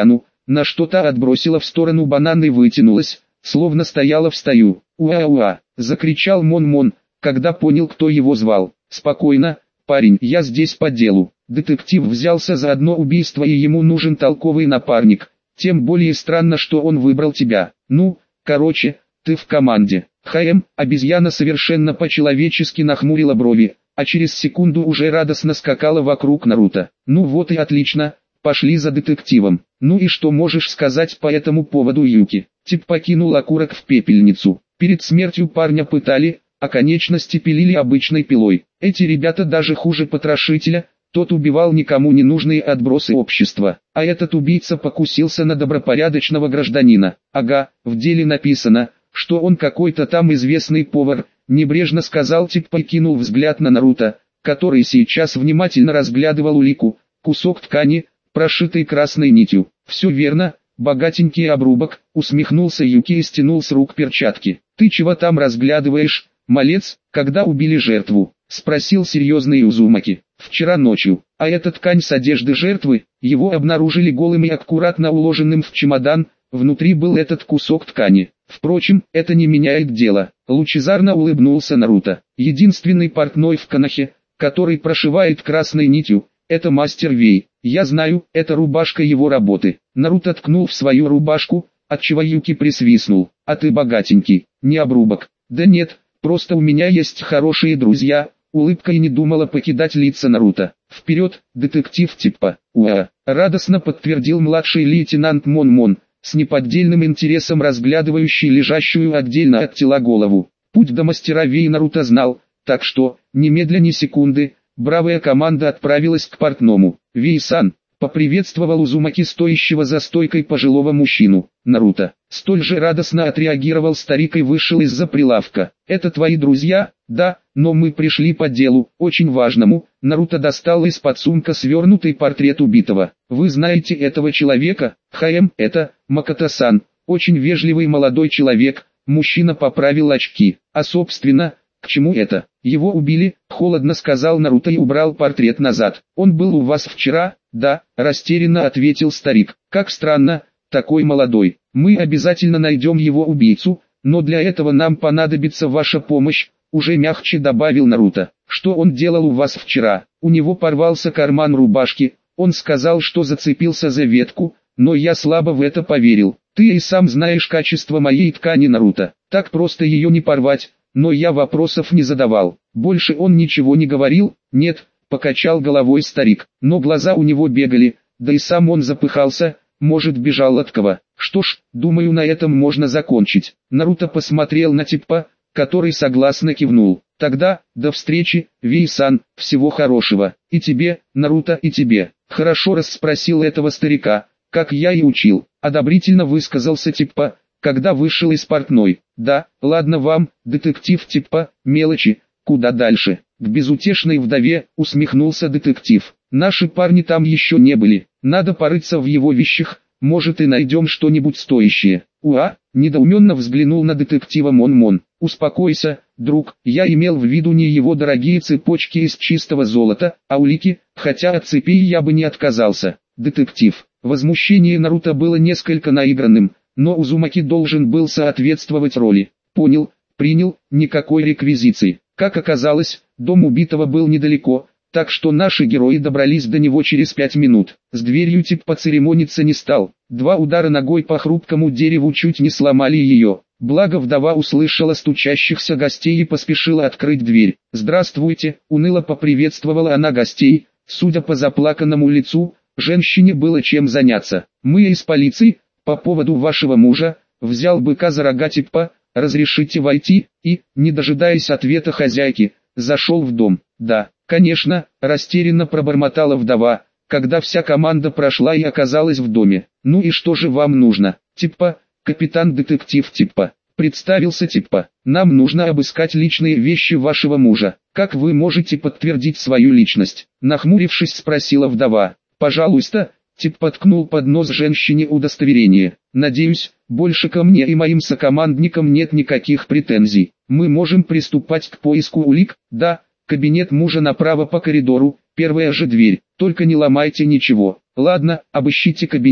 на что та отбросила в сторону банан и вытянулась, словно стояла в стою. «Уа-уа!» — закричал Мон-Мон, когда понял, кто его звал. «Спокойно, парень, я здесь по делу». Детектив взялся за одно убийство, и ему нужен толковый напарник. Тем более странно, что он выбрал тебя. Ну, короче, ты в команде. ХМ, обезьяна совершенно по-человечески нахмурила брови, а через секунду уже радостно скакала вокруг Наруто. Ну вот и отлично, пошли за детективом. Ну и что можешь сказать по этому поводу, Юки? Тип покинул окурок в пепельницу. Перед смертью парня пытали, а конечности пилили обычной пилой. Эти ребята даже хуже потрошителя. Тот убивал никому не нужные отбросы общества, а этот убийца покусился на добропорядочного гражданина. Ага, в деле написано, что он какой-то там известный повар, небрежно сказал тип, покинул взгляд на Наруто, который сейчас внимательно разглядывал улику, кусок ткани, прошитый красной нитью. Все верно, богатенький обрубок, усмехнулся Юки и стянул с рук перчатки. Ты чего там разглядываешь, малец, когда убили жертву? Спросил серьезный Узумаки. Вчера ночью. А эта ткань с одежды жертвы, его обнаружили голым и аккуратно уложенным в чемодан, внутри был этот кусок ткани. Впрочем, это не меняет дело. Лучезарно улыбнулся Наруто. Единственный портной в Конохе, который прошивает красной нитью, это мастер Вей. Я знаю, это рубашка его работы. Наруто ткнул в свою рубашку, отчего Юки присвистнул. А ты богатенький, не обрубок. Да нет, просто у меня есть хорошие друзья. Улыбка и не думала покидать лица Наруто. Вперед, детектив типа. Уа! Радостно подтвердил младший лейтенант Мон-Мон, с неподдельным интересом разглядывающий лежащую отдельно от тела голову. Путь до мастера Вей Наруто знал, так что, немедля ни секунды, бравая команда отправилась к портному. Вей-сан, поприветствовал Узумаки стоящего за стойкой пожилого мужчину. Наруто столь же радостно отреагировал старик и вышел из-за прилавка. Это твои друзья? Да, но мы пришли по делу, очень важному. Наруто достал из-под сумка свернутый портрет убитого. Вы знаете этого человека? ХМ, это Макото-сан, очень вежливый молодой человек. Мужчина поправил очки. А собственно, к чему это? Его убили, холодно сказал Наруто и убрал портрет назад. Он был у вас вчера? Да, растерянно ответил старик. Как странно, такой молодой. Мы обязательно найдем его убийцу, но для этого нам понадобится ваша помощь, уже мягче добавил Наруто. Что он делал у вас вчера? У него порвался карман рубашки, он сказал, что зацепился за ветку, но я слабо в это поверил. Ты и сам знаешь качество моей ткани, Наруто, так просто ее не порвать, но я вопросов не задавал. Больше он ничего не говорил? Нет, покачал головой старик, но глаза у него бегали, да и сам он запыхался, может бежал от кого. Что ж, думаю, на этом можно закончить. Наруто посмотрел на типа, который согласно кивнул. Тогда, до встречи, Вей-сан, всего хорошего. И тебе, Наруто, и тебе. Хорошо расспросил этого старика, как я и учил. Одобрительно высказался типа, когда вышел из портной. Да, ладно вам, детектив типа, мелочи, куда дальше. К безутешной вдове, усмехнулся детектив. Наши парни там еще не были, надо порыться в его вещах, может и найдем что-нибудь стоящее. Уа, недоуменно взглянул на детектива Мон-Мон. Успокойся, друг, я имел в виду не его дорогие цепочки из чистого золота, а улики, хотя от цепей я бы не отказался. Детектив. Возмущение Наруто было несколько наигранным, но Узумаки должен был соответствовать роли. Понял, принял, никакой реквизиции. Как оказалось, дом убитого был недалеко, так что наши герои добрались до него через пять минут. С дверью тип поцеремониться не стал. Два удара ногой по хрупкому дереву чуть не сломали ее. Благо вдова услышала стучащихся гостей и поспешила открыть дверь. «Здравствуйте», — уныло поприветствовала она гостей. Судя по заплаканному лицу, женщине было чем заняться. «Мы из полиции, по поводу вашего мужа», — взял быка за рога типа, «разрешите войти?» И, не дожидаясь ответа хозяйки, зашел в дом. «Да, конечно», — растерянно пробормотала вдова, когда вся команда прошла и оказалась в доме. «Ну и что же вам нужно?» «Типа, капитан-детектив типа». Представился типа. «Нам нужно обыскать личные вещи вашего мужа. Как вы можете подтвердить свою личность?» Нахмурившись, спросила вдова. «Пожалуйста», — тип подкнул под нос женщине удостоверение. «Надеюсь, больше ко мне и моим сокомандникам нет никаких претензий. Мы можем приступать к поиску улик?» «Да». Кабинет мужа направо по коридору, первая же дверь, только не ломайте ничего. Ладно, обыщите кабинет,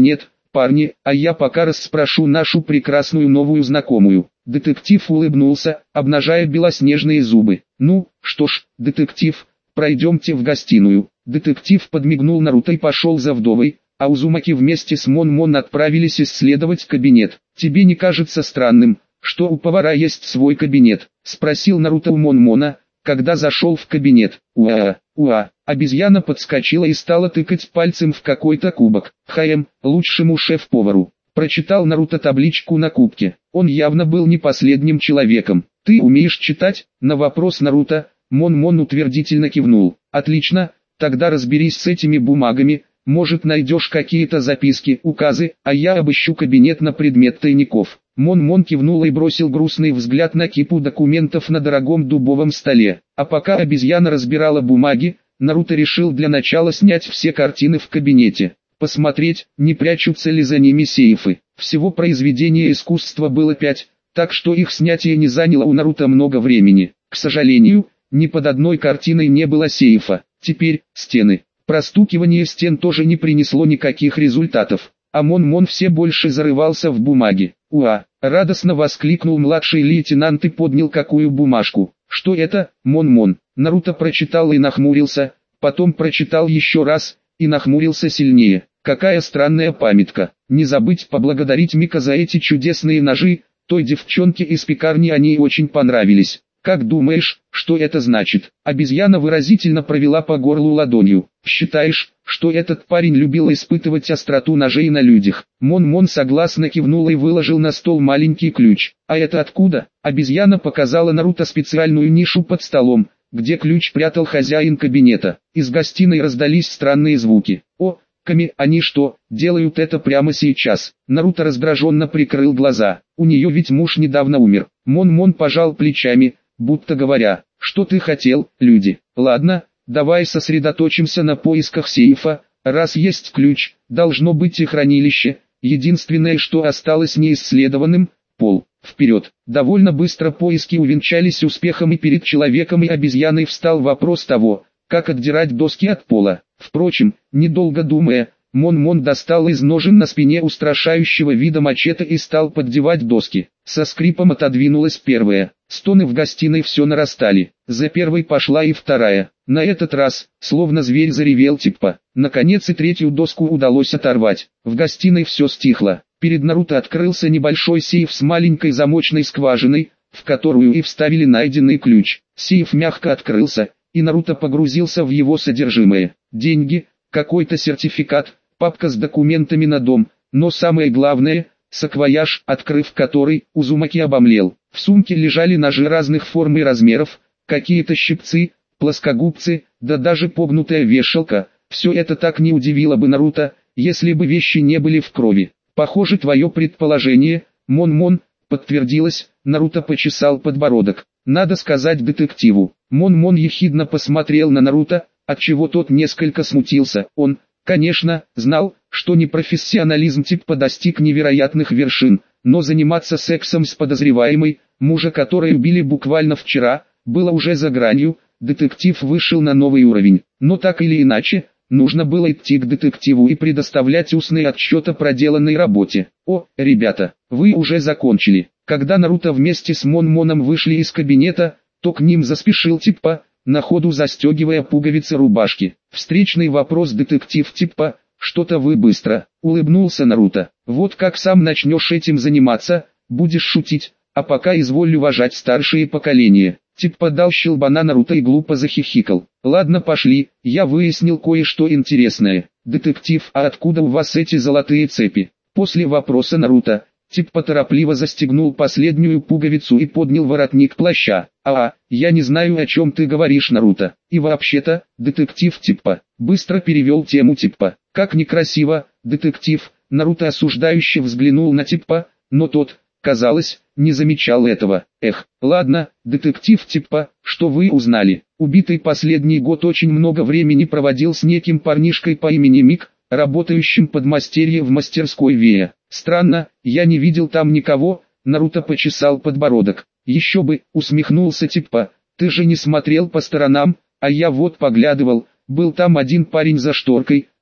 парни, а я пока расспрошу нашу прекрасную новую знакомую». Детектив улыбнулся, обнажая белоснежные зубы. «Ну, что ж, детектив, пройдемте в гостиную». Детектив подмигнул Наруто и пошел за вдовой, а Узумаки вместе с Мон-Мон отправились исследовать кабинет. «Тебе не кажется странным, что у повара есть свой кабинет?» — спросил Наруто у Мон-Мона, когда зашел в кабинет. «Уа, уа». Обезьяна подскочила и стала тыкать пальцем в какой-то кубок. «Хаем, лучшему шеф-повару». Прочитал Наруто табличку на кубке. Он явно был не последним человеком. «Ты умеешь читать?» На вопрос Наруто, Мон-Мон утвердительно кивнул. «Отлично, тогда разберись с этими бумагами, может найдешь какие-то записки, указы, а я обыщу кабинет на предмет тайников». Мон-Мон кивнул и бросил грустный взгляд на кипу документов на дорогом дубовом столе. А пока обезьяна разбирала бумаги, Наруто решил для начала снять все картины в кабинете. Посмотреть, не прячутся ли за ними сейфы. Всего произведения искусства было пять, так что их снятие не заняло у Наруто много времени. К сожалению, ни под одной картиной не было сейфа. Теперь, стены. Простукивание стен тоже не принесло никаких результатов. А Мон-Мон все больше зарывался в бумаги. «Уа!» — радостно воскликнул младший лейтенант и поднял какую бумажку. «Что это, Мон-Мон?» Наруто прочитал и нахмурился, потом прочитал еще раз, и нахмурился сильнее. «Какая странная памятка. Не забыть поблагодарить Мика за эти чудесные ножи, той девчонке из пекарни они очень понравились». «Как думаешь, что это значит?» Обезьяна выразительно провела по горлу ладонью. «Считаешь, что этот парень любил испытывать остроту ножей на людях?» Мон-Мон согласно кивнул и выложил на стол маленький ключ. «А это откуда?» Обезьяна показала Наруто специальную нишу под столом, где ключ прятал хозяин кабинета. Из гостиной раздались странные звуки. «О, Ками, они что, делают это прямо сейчас?» Наруто раздраженно прикрыл глаза. «У нее ведь муж недавно умер». Мон-Мон пожал плечами, будто говоря: «Что ты хотел, люди? Ладно, давай сосредоточимся на поисках сейфа. Раз есть ключ, должно быть и хранилище. Единственное, что осталось неисследованным — пол. Вперед!» Довольно быстро поиски увенчались успехом, и перед человеком и обезьяной встал вопрос того, как отдирать доски от пола. Впрочем, недолго думая, Мон-Мон достал из ножен на спине устрашающего вида мачете и стал поддевать доски. Со скрипом отодвинулась первая. Стоны в гостиной все нарастали. За первой пошла и вторая. На этот раз, словно зверь, заревел Типпа. Наконец и третью доску удалось оторвать. В гостиной все стихло. Перед Наруто открылся небольшой сейф с маленькой замочной скважиной, в которую и вставили найденный ключ. Сейф мягко открылся, и Наруто погрузился в его содержимое. Деньги, какой-то сертификат, папка с документами на дом, но самое главное — саквояж, открыв который, Узумаки обомлел. В сумке лежали ножи разных форм и размеров, какие-то щипцы, плоскогубцы, да даже погнутая вешалка. Все это так не удивило бы Наруто, если бы вещи не были в крови. «Похоже, твое предположение, Мон-Мон, подтвердилось», — Наруто почесал подбородок. «Надо сказать детективу». Мон-Мон ехидно посмотрел на Наруто, отчего тот несколько смутился. Он, конечно, знал, что непрофессионализм Типпа достиг невероятных вершин, но заниматься сексом с подозреваемой, мужа которой убили буквально вчера, было уже за гранью. Детектив вышел на новый уровень. Но так или иначе, нужно было идти к детективу и предоставлять устный отчет о проделанной работе. «О, ребята, вы уже закончили». Когда Наруто вместе с Мон-Моном вышли из кабинета, то к ним заспешил Типпа, на ходу застегивая пуговицы рубашки. «Встречный вопрос, детектив Типпа, что-то вы быстро», — улыбнулся Наруто. «Вот как сам начнешь этим заниматься, будешь шутить, а пока изволь уважать старшие поколения». Типпа дал щелбана Наруто и глупо захихикал. «Ладно, пошли, я выяснил кое-что интересное. Детектив, а откуда у вас эти золотые цепи?» После вопроса Наруто, Типпа торопливо застегнул последнюю пуговицу и поднял воротник плаща. «А, я не знаю, о чем ты говоришь, Наруто. И вообще-то, детектив Типпа», — быстро перевел тему Типпа. «Как некрасиво, детектив», — Наруто осуждающе взглянул на Типпа, но тот, казалось, не замечал этого. «Эх, ладно, детектив Типпа, что вы узнали?» Убитый последний год очень много времени проводил с неким парнишкой по имени Мик, работающим подмастерье в мастерской Вея. «Странно, я не видел там никого», — Наруто почесал подбородок. «Еще бы», — усмехнулся Типпа, — «ты же не смотрел по сторонам, а я вот поглядывал, был там один парень за шторкой,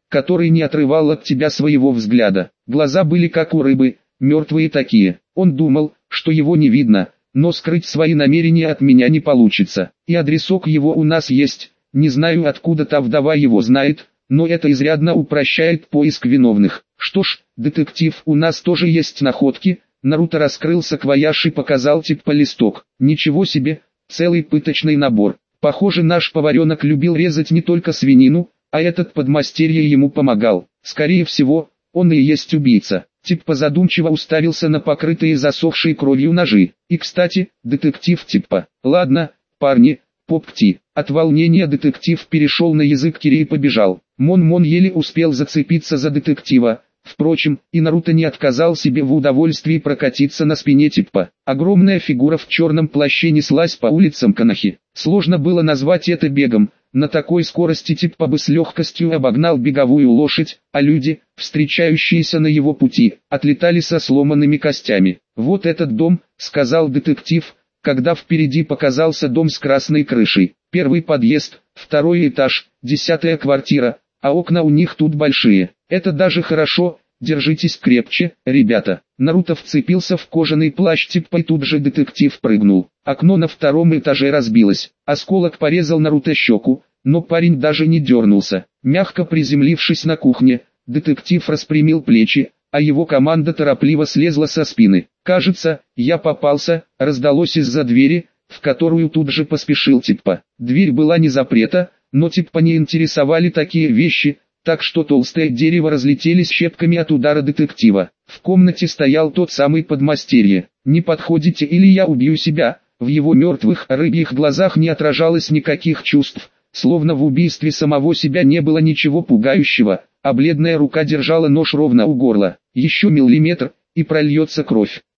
который не отрывал от тебя своего взгляда. Глаза были как у рыбы, мертвые такие. Он думал, что его не видно, но скрыть свои намерения от меня не получится. И адресок его у нас есть, не знаю откуда та вдова его знает, но это изрядно упрощает поиск виновных. Что ж, детектив, у нас тоже есть находки. Наруто раскрыл саквояж и показал типа листок. Ничего себе, целый пыточный набор. Похоже, наш поваренок любил резать не только свинину, а этот подмастерье ему помогал. Скорее всего, он и есть убийца. Типа задумчиво уставился на покрытые засохшей кровью ножи. И кстати, детектив типа. Ладно, парни, попти. От волнения детектив перешел на язык Кири и побежал. Мон-Мон еле успел зацепиться за детектива. Впрочем, и Наруто не отказал себе в удовольствии прокатиться на спине типа. Огромная фигура в черном плаще неслась по улицам Канахи. Сложно было назвать это бегом. На такой скорости типа бы с легкостью обогнал беговую лошадь, а люди, встречающиеся на его пути, отлетали со сломанными костями. «Вот этот дом», — сказал детектив, когда впереди показался дом с красной крышей. «Первый подъезд, второй этаж, десятая квартира, а окна у них тут большие. Это даже хорошо, держитесь крепче, ребята». Наруто вцепился в кожаный плащ типа и тут же детектив прыгнул. Окно на втором этаже разбилось. Осколок порезал Наруто щеку, но парень даже не дернулся. Мягко приземлившись на кухне, детектив распрямил плечи, а его команда торопливо слезла со спины. «Кажется, я попался», — раздалось из-за двери, в которую тут же поспешил типа. Дверь была не запрета, но типа не интересовали такие вещи, так что толстое дерево разлетелись щепками от удара детектива. В комнате стоял тот самый подмастерье. «Не подходите или я убью себя». В его мертвых рыбьих глазах не отражалось никаких чувств, словно в убийстве самого себя не было ничего пугающего, а бледная рука держала нож ровно у горла. Еще миллиметр, и прольется кровь.